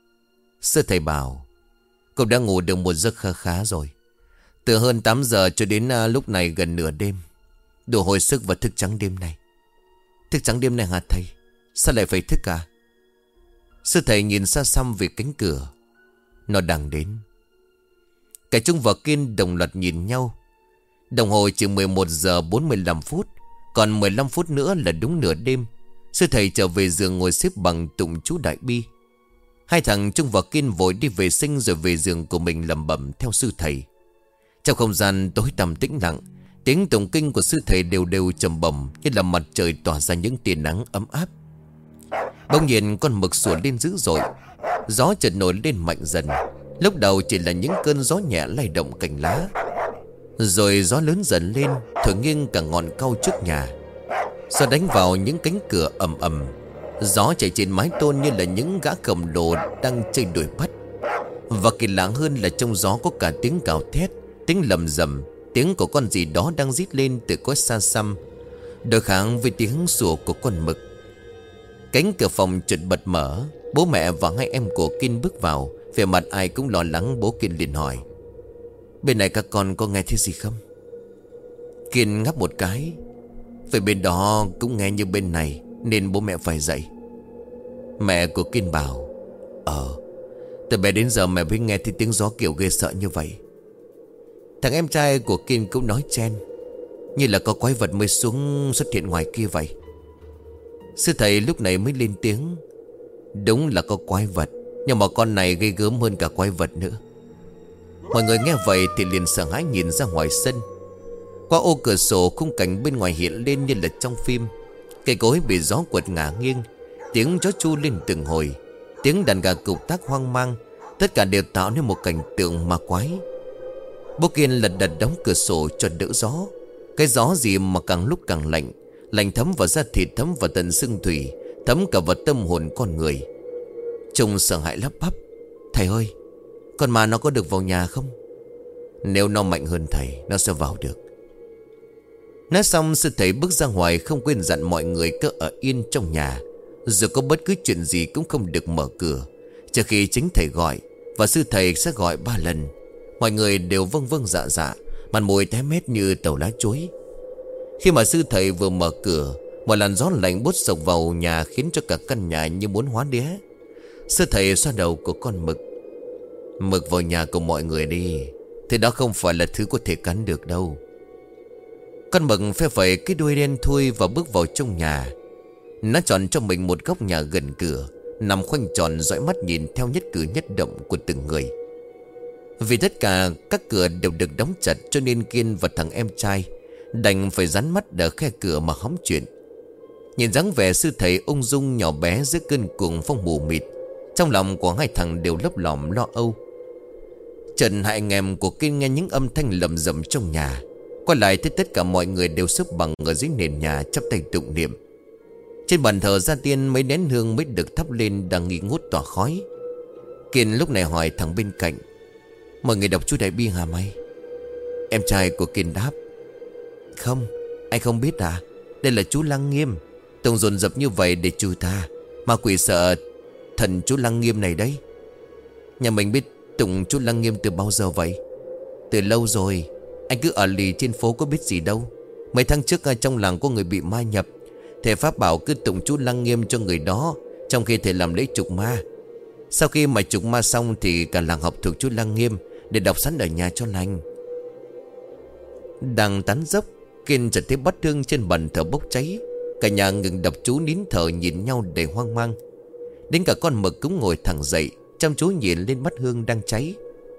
Sư thầy bảo. Cậu đã ngủ được một giấc khá khá rồi. Từ hơn tám giờ cho đến lúc này gần nửa đêm. Đủ hồi sức và thức trắng đêm này. Thức trắng đêm này hả thầy? Sao lại phải thức à? Sư thầy nhìn xa xăm về cánh cửa. Nó đang đến. Cả Trung và Kiên đồng loạt nhìn nhau. Đồng hồ chỉ mười một giờ bốn mươi lăm phút. Còn mười lăm phút nữa là đúng nửa đêm. Sư thầy trở về giường ngồi xếp bằng tụng chú đại bi. Hai thằng Trung và Kiên vội đi vệ sinh rồi về giường của mình lẩm bẩm theo sư thầy. Trong không gian tối tăm tĩnh lặng, tiếng tụng kinh của sư thầy đều đều trầm bổng như là mặt trời tỏa ra những tia nắng ấm áp. Bỗng nhiên con mực sủa lên dữ dội. Gió chợt nổi lên mạnh dần. Lúc đầu chỉ là những cơn gió nhẹ lay động cành lá. Rồi gió lớn dần lên, thổi nghiêng cả ngọn cau trước nhà. Gió đánh vào những cánh cửa ầm ầm. Gió chạy trên mái tôn như là những gã khổng lồ đang chơi đuổi bắt. Và kỳ lạ hơn là trong gió có cả tiếng cào thét, tiếng lầm rầm, tiếng của con gì đó đang rít lên từ cõi xa xăm, đối kháng với tiếng sủa của con mực. Cánh cửa phòng chợt bật mở. Bố mẹ và hai em của Kiên bước vào. Về mặt ai cũng lo lắng. Bố Kiên liền hỏi. Bên này các con có nghe thấy gì không? Kiên ngáp một cái. Về bên đó cũng nghe như bên này, nên bố mẹ phải dậy. Mẹ của Kiên bảo. Ờ, từ bé đến giờ mẹ mới nghe thấy tiếng gió kiểu ghê sợ như vậy. Thằng em trai của Kiên cũng nói chen. Như là có quái vật mới xuống xuất hiện ngoài kia vậy. Sư thầy lúc này mới lên tiếng. Đúng là có quái vật, nhưng mà con này gây gớm hơn cả quái vật nữa. Mọi người nghe vậy thì liền sợ hãi nhìn ra ngoài sân. Qua ô cửa sổ khung cảnh bên ngoài hiện lên như là trong phim. Cây cối bị gió quật ngả nghiêng. Tiếng chó chu lên từng hồi. Tiếng đàn gà cục tác hoang mang. Tất cả đều tạo nên một cảnh tượng ma quái. Bố Kiên lật đật đóng cửa sổ cho đỡ gió. Cái gió gì mà càng lúc càng lạnh. Lạnh thấm vào da thịt, thấm vào tận xương thủy, thấm cả vào tâm hồn con người. Trung sợ hãi lắp bắp. Thầy ơi, con ma nó có được vào nhà không? Nếu nó mạnh hơn thầy, nó sẽ vào được. Nói xong sư thầy bước ra ngoài, không quên dặn mọi người cứ ở yên trong nhà. Dù có bất cứ chuyện gì cũng không được mở cửa, trừ khi chính thầy gọi. Và sư thầy sẽ gọi ba lần. Mọi người đều vâng vâng dạ dạ, mặt mũi tái mét như tàu lá chuối. Khi mà sư thầy vừa mở cửa, một làn gió lạnh buốt sộc vào nhà, khiến cho cả căn nhà như muốn hóa đía. Sư thầy xoa đầu của con mực. Mực vào nhà của mọi người đi, thì đó không phải là thứ có thể cắn được đâu. Con mực phe phẩy cái đuôi đen thui và bước vào trong nhà. Nó chọn cho mình một góc nhà gần cửa, nằm khoanh tròn dõi mắt nhìn theo nhất cử nhất động của từng người. Vì tất cả các cửa đều được đóng chặt, cho nên Kiên và thằng em trai đành phải dán mắt ở khe cửa mà hóng chuyện. Nhìn dáng vẻ sư thầy ung dung nhỏ bé giữa cơn cuồng phong mù mịt, trong lòng của hai thằng đều lấp lỏm lo âu. Trần hai anh em của Kiên nghe những âm thanh lầm rầm trong nhà. Quay lại thấy tất cả mọi người đều xếp bằng ở dưới nền nhà, chắp tay tụng niệm. Trên bàn thờ gia tiên mấy nén hương mới được thắp lên đang nghi ngút tỏa khói. Kiên lúc này hỏi thằng bên cạnh. Mọi người đọc chú đại bi hả mày? Em trai của Kiên đáp. Không, Anh không biết à? Đây là chú Lăng Nghiêm. Tùng dồn dập như vậy để trừ tà. Ma quỷ sợ thần chú Lăng Nghiêm này đấy. Nhà mình biết Tùng chú Lăng Nghiêm từ bao giờ vậy? Từ lâu rồi. Anh cứ ở lì trên phố có biết gì đâu. Mấy tháng trước trong làng có người bị ma nhập. Thầy pháp bảo cứ tụng chú Lăng Nghiêm cho người đó, trong khi thầy làm lễ trục ma. Sau khi mà trục ma xong thì cả làng học thuộc chú Lăng Nghiêm để đọc sẵn ở nhà cho lành. Đang tán dốc, Kiên chợt thấy bát hương trên bàn thờ bốc cháy. Cả nhà ngừng đọc chú nín thở nhìn nhau đầy hoang mang. Đến cả con mực cũng ngồi thẳng dậy, chăm chú nhìn lên bát hương đang cháy.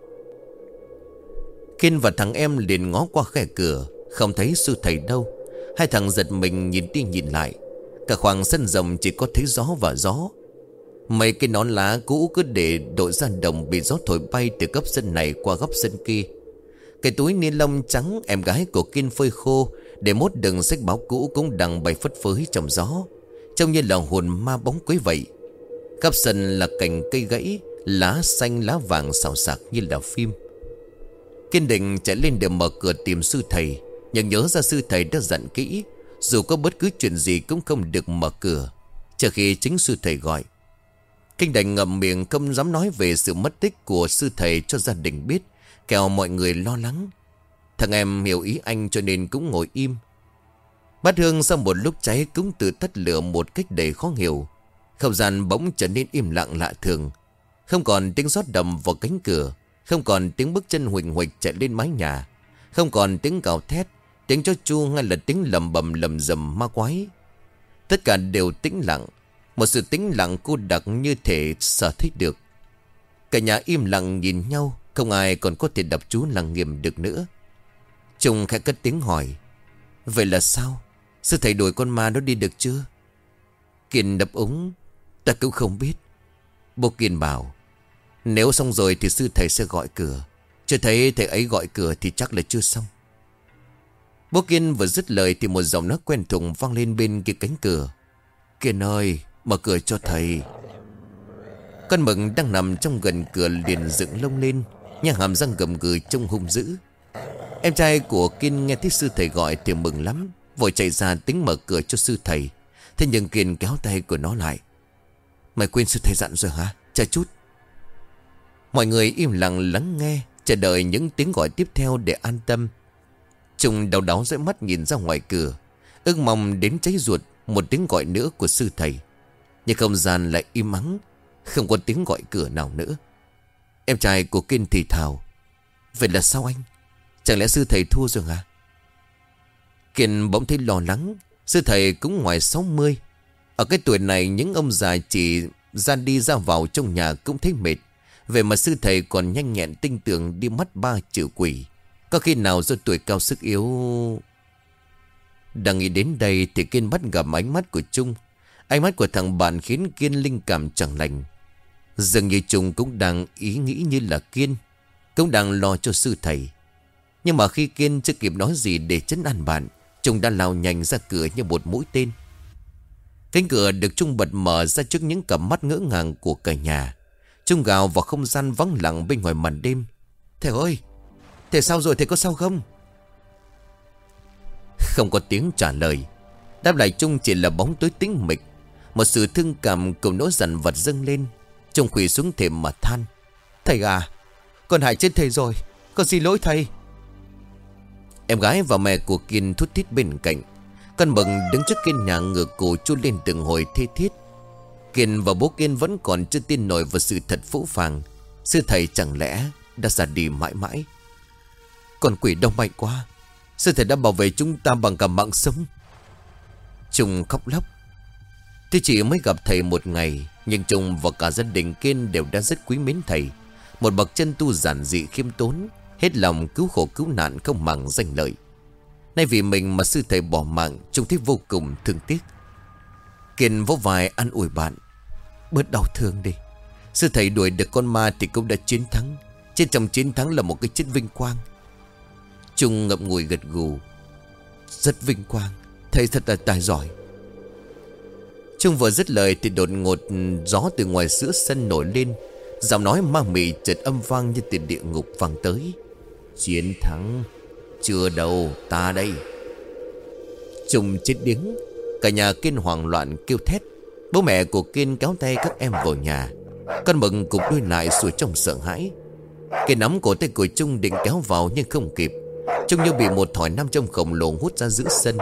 Kiên và thằng em liền ngó qua khe cửa, không thấy sư thầy đâu. Hai thằng giật mình nhìn đi nhìn lại. Cả khoảng sân rộng chỉ có thấy gió và gió. Mấy cái nón lá cũ cứ để đội ra đồng bị gió thổi bay từ góc sân này qua góc sân kia. Cái túi ni lông trắng em gái của Kiên phơi khô để mốt đựng sách báo cũ cũng đang bay phất phới trong gió, trông như là hồn ma bóng quấy vậy. Khắp sân là cành cây gãy, lá xanh lá vàng xào xạc như là phim. Kiên định chạy lên để mở cửa tìm sư thầy, nhưng nhớ ra sư thầy đã dặn kỹ, dù có bất cứ chuyện gì cũng không được mở cửa chờ khi chính sư thầy gọi. Kinh đành ngậm miệng không dám nói về sự mất tích của sư thầy cho gia đình biết, kẻo mọi người lo lắng. Thằng em hiểu ý anh cho nên cũng ngồi im. Bát hương sau một lúc cháy cũng tự tắt lửa một cách đầy khó hiểu. Không gian bỗng trở nên im lặng lạ thường. Không còn tiếng rót đầm vào cánh cửa, không còn tiếng bước chân huỳnh huỳnh chạy lên mái nhà, không còn tiếng gào thét, tiếng chó chu hay là tiếng lầm bầm lầm rầm ma quái. Tất cả đều tĩnh lặng, một sự tĩnh lặng cô đặc như thể sở thích được. Cả nhà im lặng nhìn nhau, không ai còn có thể đọc chú Lăng Nghiêm được nữa. Trung khẽ cất tiếng hỏi: vậy là sao? Sư thầy đuổi con ma đó đi được chưa? Kiên đáp úng: ta cũng không biết. Bố Kiên bảo: nếu xong rồi thì sư thầy sẽ gọi cửa. Chưa thấy thầy ấy gọi cửa thì chắc là chưa xong. Bố Kiên vừa dứt lời thì một giọng nói quen thuộc vang lên bên kia cánh cửa: Kiên ơi, mở cửa cho thầy. Con mực đang nằm trong gần cửa liền dựng lông lên, nhả hàm răng gầm gừ trông hung dữ. Em trai của Kiên nghe thấy sư thầy gọi thì mừng lắm, vội chạy ra tính mở cửa cho sư thầy. Thế nhưng Kiên kéo tay của nó lại: mày quên sư thầy dặn rồi hả? Chờ chút. Mọi người im lặng lắng nghe, chờ đợi những tiếng gọi tiếp theo để an tâm. Trung đau đáu dõi mắt nhìn ra ngoài cửa, ước mong đến cháy ruột một tiếng gọi nữa của sư thầy. Nhưng không gian lại im ắng, không có tiếng gọi cửa nào nữa. Em trai của Kiên thì thào: vậy là sao anh? Chẳng lẽ sư thầy thua rồi hả? Kiên bỗng thấy lo lắng. Sư thầy cũng ngoài sáu mươi. Ở cái tuổi này những ông già chỉ ra đi ra vào trong nhà cũng thấy mệt. Vậy mà sư thầy còn nhanh nhẹn tinh tường đi mắt ba trừ quỷ. Có khi nào do tuổi cao sức yếu? Đang nghĩ đến đây thì Kiên bắt gặp ánh mắt của Trung. Ánh mắt của thằng bạn khiến Kiên linh cảm chẳng lành. Dường như Trung cũng đang ý nghĩ như là Kiên, cũng đang lo cho sư thầy. Nhưng mà khi Kiên chưa kịp nói gì để trấn an bạn, Trung đã lao nhanh ra cửa như một mũi tên. Cánh cửa được Trung bật mở ra trước những cặp mắt ngỡ ngàng của cả nhà. Trung gào vào không gian vắng lặng bên ngoài màn đêm: thầy ơi, thầy sao rồi, thầy có sao không? Không có tiếng trả lời. Đáp lại Trung chỉ là bóng tối tĩnh mịch. Một sự thương cảm cùng nỗi dằn vặt dâng lên. Trung quỳ xuống thềm mà than: thầy à, con hại chết thầy rồi, con xin lỗi thầy. Em gái và mẹ của Kiên thút thít bên cạnh. Con mừng đứng trước Kiên nhà ngửa cổ chu lên từng hồi thê thiết. Kiên và bố Kiên vẫn còn chưa tin nổi vào sự thật phũ phàng. Sư thầy chẳng lẽ đã ra đi mãi mãi? Con quỷ đông mạnh quá, sư thầy đã bảo vệ chúng ta bằng cả mạng sống. Trung khóc lóc. Tuy chỉ mới gặp thầy một ngày, nhưng Trung và cả gia đình Kiên đều đã rất quý mến thầy. Một bậc chân tu giản dị khiêm tốn, hết lòng cứu khổ cứu nạn không màng danh lợi. Nay vì mình mà sư thầy bỏ mạng, Trung thấy vô cùng thương tiếc. Kiên vỗ vai an ủi bạn: bớt đau thương đi. Sư thầy đuổi được con ma thì cũng đã chiến thắng. Trên trong chiến thắng là một cái chết vinh quang. Trung ngậm ngùi gật gù: rất vinh quang, thầy thật là tài giỏi. Trung vừa dứt lời thì đột ngột gió từ ngoài giữa sân nổi lên. Giọng nói ma mị chợt âm vang như từ địa ngục vang tới: chiến thắng? Chưa đâu, ta đây. Trung chết điếng. Cả nhà Kiên hoảng loạn kêu thét. Bố mẹ của Kiên kéo tay các em vào nhà. Con Mực cụp đuôi lại sủa trong sợ hãi. Kiên nắm cổ tay của Trung định kéo vào nhưng không kịp. Trung như bị một thỏi nam châm khổng lồ hút ra giữa sân.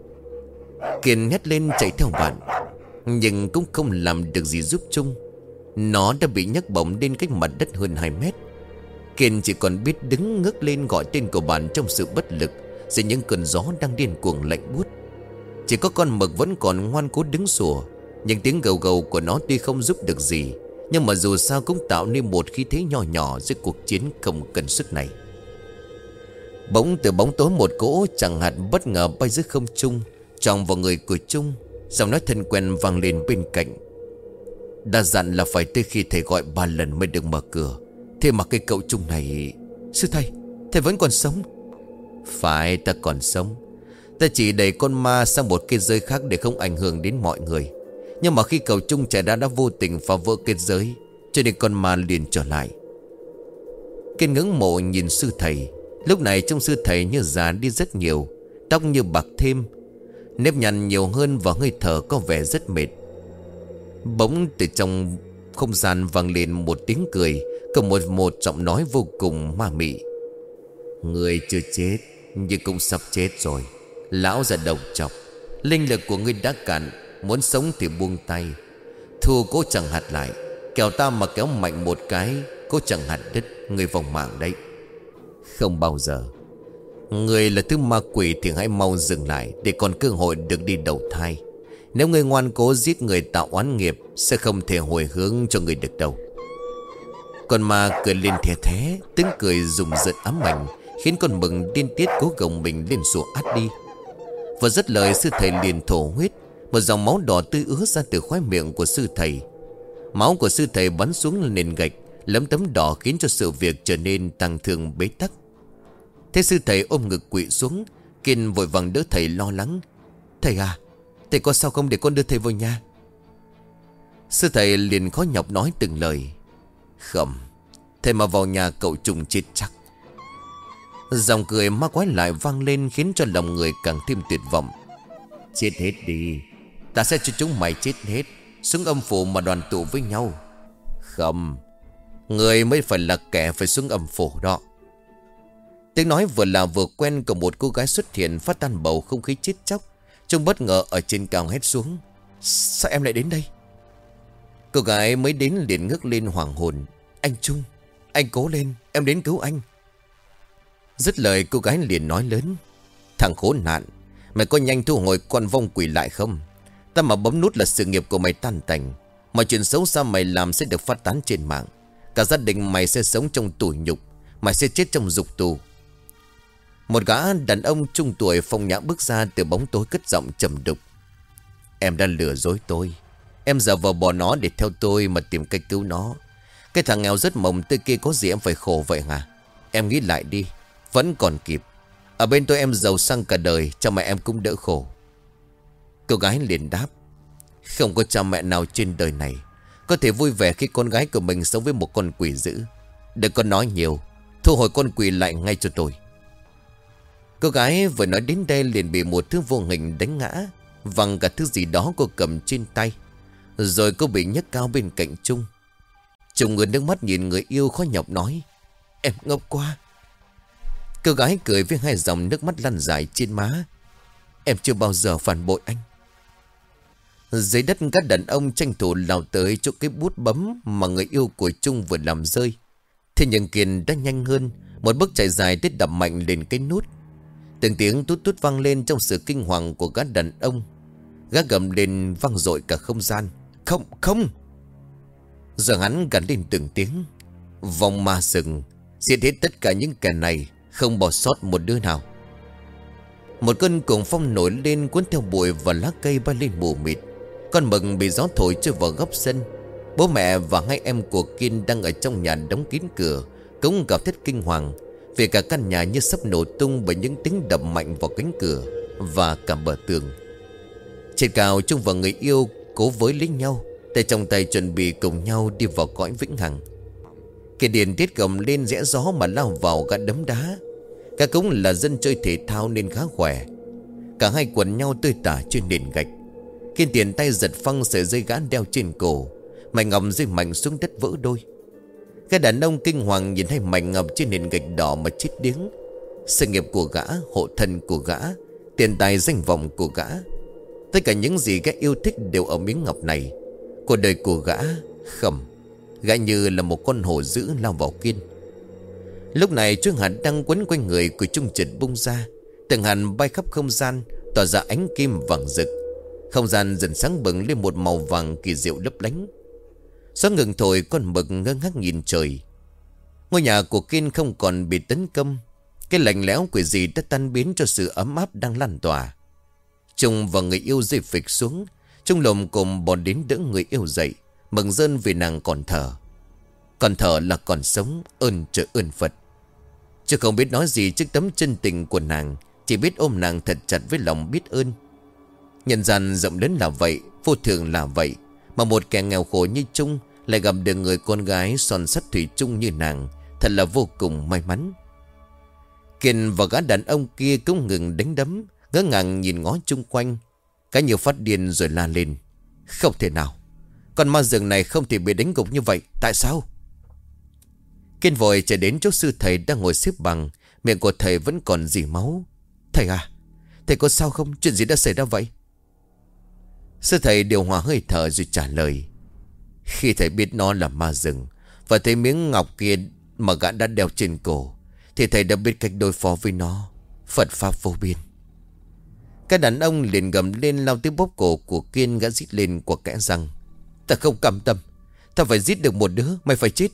Kiên hét lên chạy theo bạn, nhưng cũng không làm được gì giúp Trung. Nó đã bị nhấc bổng lên cách mặt đất hơn hai mét. Kiên chỉ còn biết đứng ngước lên gọi tên của bạn trong sự bất lực dưới những cơn gió đang điên cuồng lạnh buốt. Chỉ có con Mực vẫn còn ngoan cố đứng sủa. Nhưng tiếng gầu gầu của nó tuy không giúp được gì, nhưng mà dù sao cũng tạo nên một khí thế nhỏ nhỏ giữa cuộc chiến không cần sức này. Bỗng từ bóng tối một cỗ chẳng hạt bất ngờ bay giữa không trung, tròng vào người của Trung. Giọng nói thân quen vang lên bên cạnh. Đã dặn là phải tới khi thầy gọi ba lần mới được mở cửa. Thế mà cái cậu Trung này... Sư thầy, thầy vẫn còn sống? Phải, ta còn sống. Ta chỉ đẩy con ma sang một kết giới khác để không ảnh hưởng đến mọi người. Nhưng mà khi cậu Trung chạy ra đã vô tình phá vỡ kết giới, cho nên con ma liền trở lại. Kiên ngưỡng mộ nhìn sư thầy. Lúc này trông sư thầy như già đi rất nhiều, tóc như bạc thêm, nếp nhăn nhiều hơn và hơi thở có vẻ rất mệt. Bỗng từ trong không gian vang lên một tiếng cười, cùng một một giọng nói vô cùng ma mị. Người chưa chết nhưng cũng sắp chết rồi. Lão già độc chọc, linh lực của ngươi đã cạn, muốn sống thì buông tay. Thua cố chẳng hạt lại, kẻo ta mà kéo mạnh một cái, cố chẳng hạt đứt, ngươi vòng mạng đấy. Không bao giờ. Người là thứ ma quỷ thì hãy mau dừng lại, để còn cơ hội được đi đầu thai. Nếu người ngoan cố giết người tạo oán nghiệp, sẽ không thể hồi hướng cho người được đâu. Con ma cười lên thè thé, tiếng cười rùng rợn ám ảnh, khiến con Mực điên tiết cố gồng mình lên sủa át đi. Vừa dứt lời, sư thầy liền thổ huyết. Một dòng máu đỏ tươi ứa ra từ khóe miệng của sư thầy. Máu của sư thầy bắn xuống nền gạch, lấm tấm đỏ khiến cho sự việc trở nên tăng thương bế tắc. Thế sư thầy ôm ngực quỵ xuống. Kiên vội vàng đỡ thầy lo lắng. Thầy à, thầy có sao không, để con đưa thầy vào nhà? Sư thầy liền khó nhọc nói từng lời. Không, thầy mà vào nhà cậu Trung chết chắc. Dòng cười ma quái lại vang lên, khiến cho lòng người càng thêm tuyệt vọng. Chết hết đi, ta sẽ cho chúng mày chết hết, xuống âm phủ mà đoàn tụ với nhau. Không, người mới phải là kẻ phải xuống âm phủ đó. Tiếng nói vừa là vừa quen của một cô gái xuất hiện, phát tan bầu không khí chết chóc. Trung bất ngờ ở trên cao hét xuống. Sao em lại đến đây? Cô gái mới đến liền ngước lên hoảng hồn. Anh Trung, anh cố lên, em đến cứu anh. Dứt lời cô gái liền nói lớn. Thằng khốn nạn, mày có nhanh thu hồi con vong quỷ lại không? Ta mà bấm nút là sự nghiệp của mày tan tành. Mọi chuyện xấu xa mày làm sẽ được phát tán trên mạng. Cả gia đình mày sẽ sống trong tủi nhục, mày sẽ chết trong dục tù. Một gã đàn ông trung tuổi phong nhã bước ra từ bóng tối, cất giọng trầm đục. Em đã lừa dối tôi. Em giả vờ bỏ nó để theo tôi mà tìm cách cứu nó. Cái thằng nghèo rất mồng tươi kia có gì em phải khổ vậy hả? Em nghĩ lại đi, vẫn còn kịp. Ở bên tôi em giàu sang cả đời, cha mẹ em cũng đỡ khổ. Cô gái liền đáp. Không có cha mẹ nào trên đời này có thể vui vẻ khi con gái của mình sống với một con quỷ dữ. Đừng có nói nhiều, thu hồi con quỷ lại ngay cho tôi. Cô gái vừa nói đến đây liền bị một thứ vô hình đánh ngã, văng cả thứ gì đó cô cầm trên tay. Rồi cô bị nhấc cao bên cạnh Trung. Trung ngước nước mắt nhìn người yêu, khó nhọc nói. Em ngốc quá. Cô gái cười với hai dòng nước mắt lăn dài trên má. Em chưa bao giờ phản bội anh. Dưới đất các đàn ông tranh thủ lao tới chỗ cái bút bấm mà người yêu của Trung vừa làm rơi. Thế nhưng Kiên đã nhanh hơn, một bước chạy dài tới đập mạnh lên cái nút. Từng tiếng tút tút vang lên trong sự kinh hoàng của các đàn ông. Gã gầm lên vang dội cả không gian. Không, không. Giờ hắn gắn lên từng tiếng. Vòng ma sừng, giết hết tất cả những kẻ này, không bỏ sót một đứa nào. Một cơn cuồng phong nổi lên, cuốn theo bụi và lá cây bay lên mù mịt. Con Mực bị gió thổi trôi vào góc sân. Bố mẹ và hai em của Kiên đang ở trong nhà đóng kín cửa, cũng gào thét kinh hoàng, vì cả căn nhà như sắp nổ tung bởi những tiếng đập mạnh vào cánh cửa và cả bờ tường. Trên cao, Trung và người yêu cố với lấy nhau, tay trong tay chuẩn bị cùng nhau đi vào cõi vĩnh hằng. Cái điền tiết gầm lên rẽ gió mà lao vào gã đấm đá. Cả cũng là dân chơi thể thao nên khá khỏe. Cả hai quần nhau tơi tả trên nền gạch. Kiên tiền tay giật phăng sợi dây gã đeo trên cổ. Mày ngọc rơi mạnh xuống đất vỡ đôi. Cái đàn ông kinh hoàng nhìn thấy mảnh ngọc trên nền gạch đỏ mà chết điếng. Sự nghiệp của gã, hộ thân của gã, tiền tài danh vọng của gã, tất cả những gì gã yêu thích đều ở miếng ngọc này. Cuộc đời của gã khẩm. Gã như là một con hổ dữ lao vào Kiên. Lúc này chuông hạt đang quấn quanh người của Trung chợt bung ra. Từng hàn bay khắp không gian, tỏa ra ánh kim vàng rực. Không gian dần sáng bừng lên một màu vàng kỳ diệu lấp lánh. Gió ngừng thổi, con mực ngơ ngác nhìn trời. Ngôi nhà của Kiên không còn bị tấn công. Cái lạnh lẽo quỷ dị đã tan biến cho sự ấm áp đang lan tỏa. Trung và người yêu rơi phịch xuống. Trung lồm cồm bò đến đỡ người yêu dậy, mừng rơn vì nàng còn thở. Còn thở là còn sống, ơn trời ơn Phật. Chứ không biết nói gì trước tấm chân tình của nàng, chỉ biết ôm nàng thật chặt với lòng biết ơn. Nhân gian rộng lớn là vậy, vô thường là vậy, mà một kẻ nghèo khổ như Trung lại gặp được người con gái son sắt thủy chung như nàng, thật là vô cùng may mắn. Kiên và gã đàn ông kia cũng ngừng đánh đấm, ngỡ ngàng nhìn ngó chung quanh. Cả nhiều phát điên rồi la lên: không thể nào, con ma rừng này không thể bị đánh gục như vậy. Tại sao? Kiên vội chạy đến chỗ sư thầy đang ngồi xếp bằng. Miệng của thầy vẫn còn rỉ máu. Thầy à, thầy có sao không? Chuyện gì đã xảy ra vậy? Sư thầy điều hòa hơi thở rồi trả lời: khi thầy biết nó là ma rừng và thấy miếng ngọc kia mà gã đã đeo trên cổ, thì thầy đã biết cách đối phó với nó. Phật pháp vô biên. Cái đàn ông liền gầm lên lao tới bóp cổ của Kiên. Gã rít lên của kẽ răng: ta không cam tâm, ta phải giết được một đứa, mày phải chết.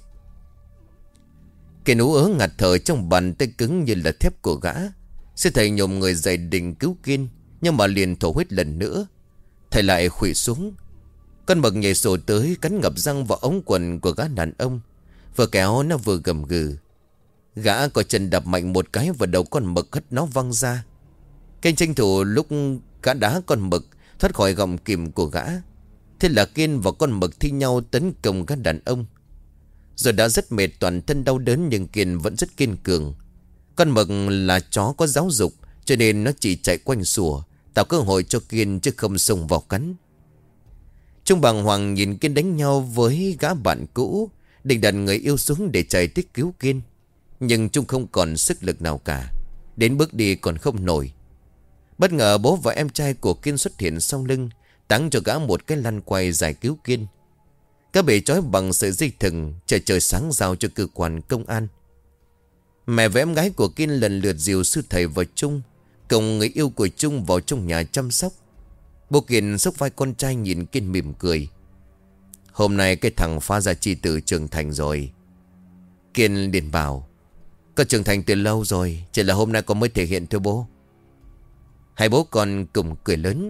Kiên ú ớ ngạt thở trong bàn tay cứng như là thép của gã. Sư thầy nhổm người dậy định cứu Kiên, nhưng mà liền thổ huyết lần nữa. Thầy lại khuỵu xuống. Con mực nhảy sổ tới, cắn ngập răng vào ống quần của gã đàn ông. Vừa kéo nó vừa gầm gừ. Gã có chân đập mạnh một cái vào đầu con mực, hất nó văng ra. Kiên tranh thủ lúc gã đá con mực thoát khỏi gọng kìm của gã. Thế là Kiên và con mực thi nhau tấn công gã đàn ông. Rồi đã rất mệt, toàn thân đau đớn, nhưng Kiên vẫn rất kiên cường. Con mực là chó có giáo dục, cho nên nó chỉ chạy quanh sủa, tạo cơ hội cho Kiên chứ không xông vào cắn. Trung bàng hoàng nhìn Kiên đánh nhau với gã bạn cũ, định đặt người yêu xuống để chạy tích cứu Kiên. Nhưng Trung không còn sức lực nào cả, đến bước đi còn không nổi. Bất ngờ bố và em trai của Kiên xuất hiện sau lưng, táng cho gã một cái lăn quay giải cứu Kiên. Các bị trói bằng sợi dây thừng, chờ trời sáng giao cho cơ quan công an. Mẹ và em gái của Kiên lần lượt dìu sư thầy và Trung cùng người yêu của Trung vào trong nhà chăm sóc. Bố Kiên xốc vai con trai nhìn Kiên mỉm cười: hôm nay cái thằng phá ra chi tử trưởng thành rồi. Kiên liền bảo: con trưởng thành từ lâu rồi, chỉ là hôm nay con mới thể hiện thôi bố. Hai bố con cùng cười lớn.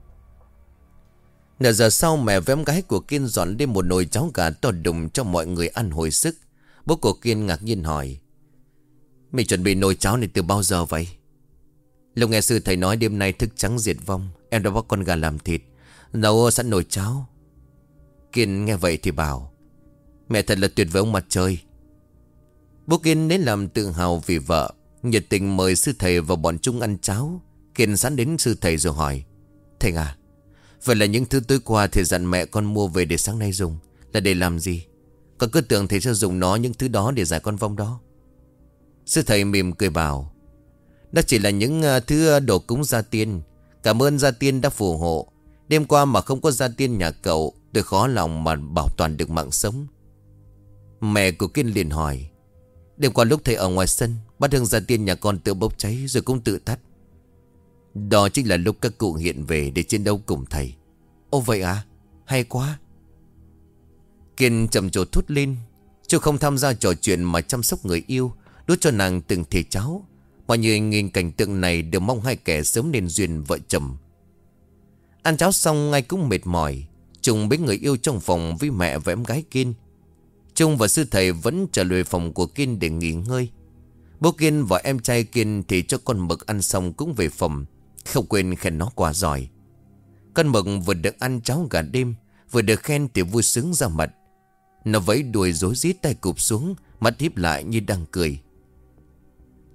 Nửa giờ sau, mẹ và em gái của Kiên dọn lên một nồi cháo gà to đùng cho mọi người ăn hồi sức. Bố của Kiên ngạc nhiên hỏi: mày chuẩn bị nồi cháo này từ bao giờ vậy? Lúc nghe sư thầy nói đêm nay thức trắng diệt vong, em đã bắt con gà làm thịt, nấu sẵn nồi cháo. Kiên nghe vậy thì bảo: mẹ thật là tuyệt vời ông mặt trời. Bố Kiên đến làm tự hào vì vợ, nhiệt tình mời sư thầy và bọn Trung ăn cháo. Kiên sẵn đến sư thầy rồi hỏi: thầy à, vậy là những thứ tối qua thầy dặn mẹ con mua về để sáng nay dùng là để làm gì? Con cứ tưởng thầy sẽ dùng nó, những thứ đó để giải con vong đó. Sư thầy mỉm cười bảo: đó chỉ là những thứ đồ cúng gia tiên. Cảm ơn gia tiên đã phù hộ. Đêm qua mà không có gia tiên nhà cậu, tôi khó lòng mà bảo toàn được mạng sống. Mẹ của Kiên liền hỏi: đêm qua lúc thầy ở ngoài sân, bát hương gia tiên nhà con tự bốc cháy rồi cũng tự tắt. Đó chính là lúc các cụ hiện về để chiến đấu cùng thầy. Ồ vậy à, hay quá. Kiên trầm trồ thốt lên. Chú không tham gia trò chuyện mà chăm sóc người yêu, đút cho nàng từng thìa cháo. Mọi người nhìn cảnh tượng này đều mong hai kẻ sớm nên duyên vợ chồng. Ăn cháo xong ai cũng mệt mỏi. Trung với người yêu trong phòng với mẹ và em gái Kiên. Trung và sư thầy vẫn trở về phòng của Kiên để nghỉ ngơi. Bố Kiên và em trai Kiên thì cho con mực ăn xong cũng về phòng, không quên khen nó quá giỏi. Con mực vừa được ăn cháo gà đêm, vừa được khen thì vui sướng ra mặt. Nó vẫy đuôi rối rít, tay cụp xuống, mắt híp lại như đang cười.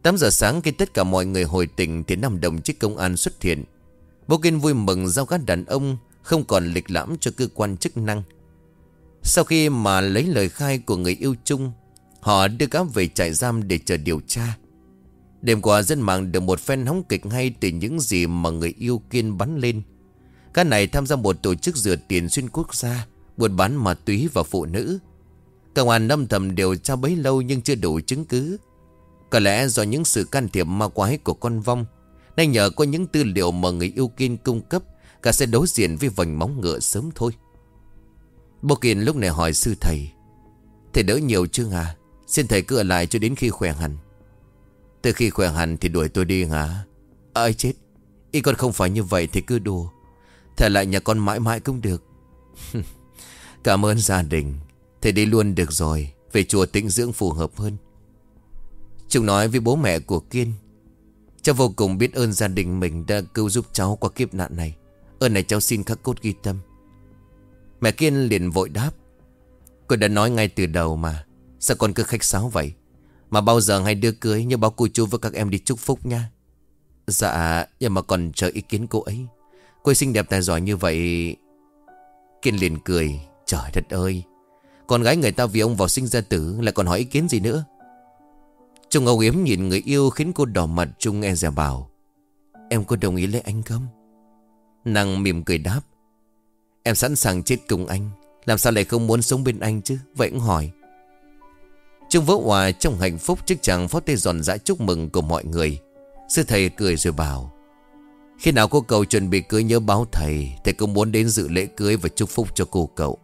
Tám giờ sáng khi tất cả mọi người hồi tỉnh thì năm đồng chí công an xuất hiện. Bố Kiên vui mừng giao gã đàn ông không còn lịch lãm cho cơ quan chức năng. Sau khi mà lấy lời khai của người yêu chung, họ đưa gã về trại giam để chờ điều tra. Đêm qua dân mạng được một phen hóng kịch hay từ những gì mà người yêu Kiên bắn lên. Gã này tham gia một tổ chức rửa tiền xuyên quốc gia, buôn bán ma túy và phụ nữ. Công an âm thầm điều tra bấy lâu nhưng chưa đủ chứng cứ. Có lẽ do những sự can thiệp ma quái của con Vong, nên nhờ có những tư liệu mà người yêu Kiên cung cấp, cả sẽ đối diện với vành móng ngựa sớm thôi. Bố Kiên lúc này hỏi sư thầy: "Thầy đỡ nhiều chứ hả? Xin thầy cứ ở lại cho đến khi khỏe hẳn." "Từ khi khỏe hẳn thì đuổi tôi đi hả?" "Ơi chết, ý con không phải như vậy thì cứ đùa. Thầy lại nhà con mãi mãi cũng được." "Cảm ơn gia đình. Thầy đi luôn được rồi. Về chùa tĩnh dưỡng phù hợp hơn." Chúng nói với bố mẹ của Kiên: "Cháu vô cùng biết ơn gia đình mình đã cứu giúp cháu qua kiếp nạn này. Ơn này cháu xin khắc cốt ghi tâm." Mẹ Kiên liền vội đáp: "Cô đã nói ngay từ đầu mà. Sao con cứ khách sáo vậy? Mà bao giờ hay đưa cưới nhớ báo cô chú với các em đi chúc phúc nha." "Dạ, nhưng mà còn chờ ý kiến cô ấy. Cô ấy xinh đẹp tài giỏi như vậy." Kiên liền cười: "Trời đất ơi, con gái người ta vì ông vào sinh ra tử, lại còn hỏi ý kiến gì nữa." Trung âu yếm nhìn người yêu khiến cô đỏ mặt. Trung e dè bảo: "Em có đồng ý lấy anh không?" Nàng mỉm cười đáp: "Em sẵn sàng chết cùng anh. Làm sao lại không muốn sống bên anh chứ?" Vậy cũng hỏi. Trung vỡ hòa trong hạnh phúc trước chàng phó tay giòn giã chúc mừng của mọi người. Sư thầy cười rồi bảo: "Khi nào cô cậu chuẩn bị cưới nhớ báo thầy. Thầy cũng muốn đến dự lễ cưới và chúc phúc cho cô cậu."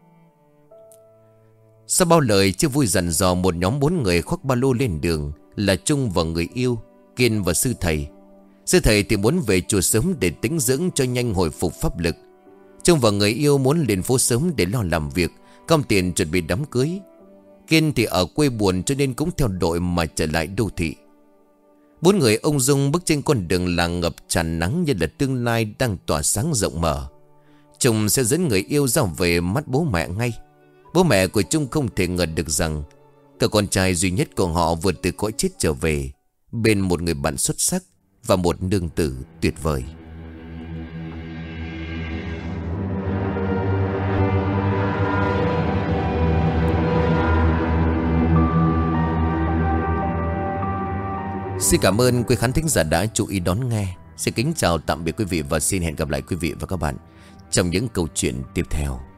Sau bao lời chưa vui dặn dò, một nhóm bốn người khoác ba lô lên đường, là Trung và người yêu, Kiên và sư thầy. Sư thầy thì muốn về chùa sớm để tĩnh dưỡng cho nhanh hồi phục pháp lực. Trung và người yêu muốn lên phố sớm để lo làm việc, gom tiền chuẩn bị đám cưới. Kiên thì ở quê buồn cho nên cũng theo đội mà trở lại đô thị. Bốn người ung dung bước trên con đường làng ngập tràn nắng như là tương lai đang tỏa sáng rộng mở. Trung sẽ dẫn người yêu ra về mắt bố mẹ ngay. Bố mẹ của Trung không thể ngờ được rằng cậu con trai duy nhất của họ vượt từ cõi chết trở về bên một người bạn xuất sắc và một nương tử tuyệt vời. Xin cảm ơn quý khán thính giả đã chú ý đón nghe. Xin kính chào tạm biệt quý vị và xin hẹn gặp lại quý vị và các bạn trong những câu chuyện tiếp theo.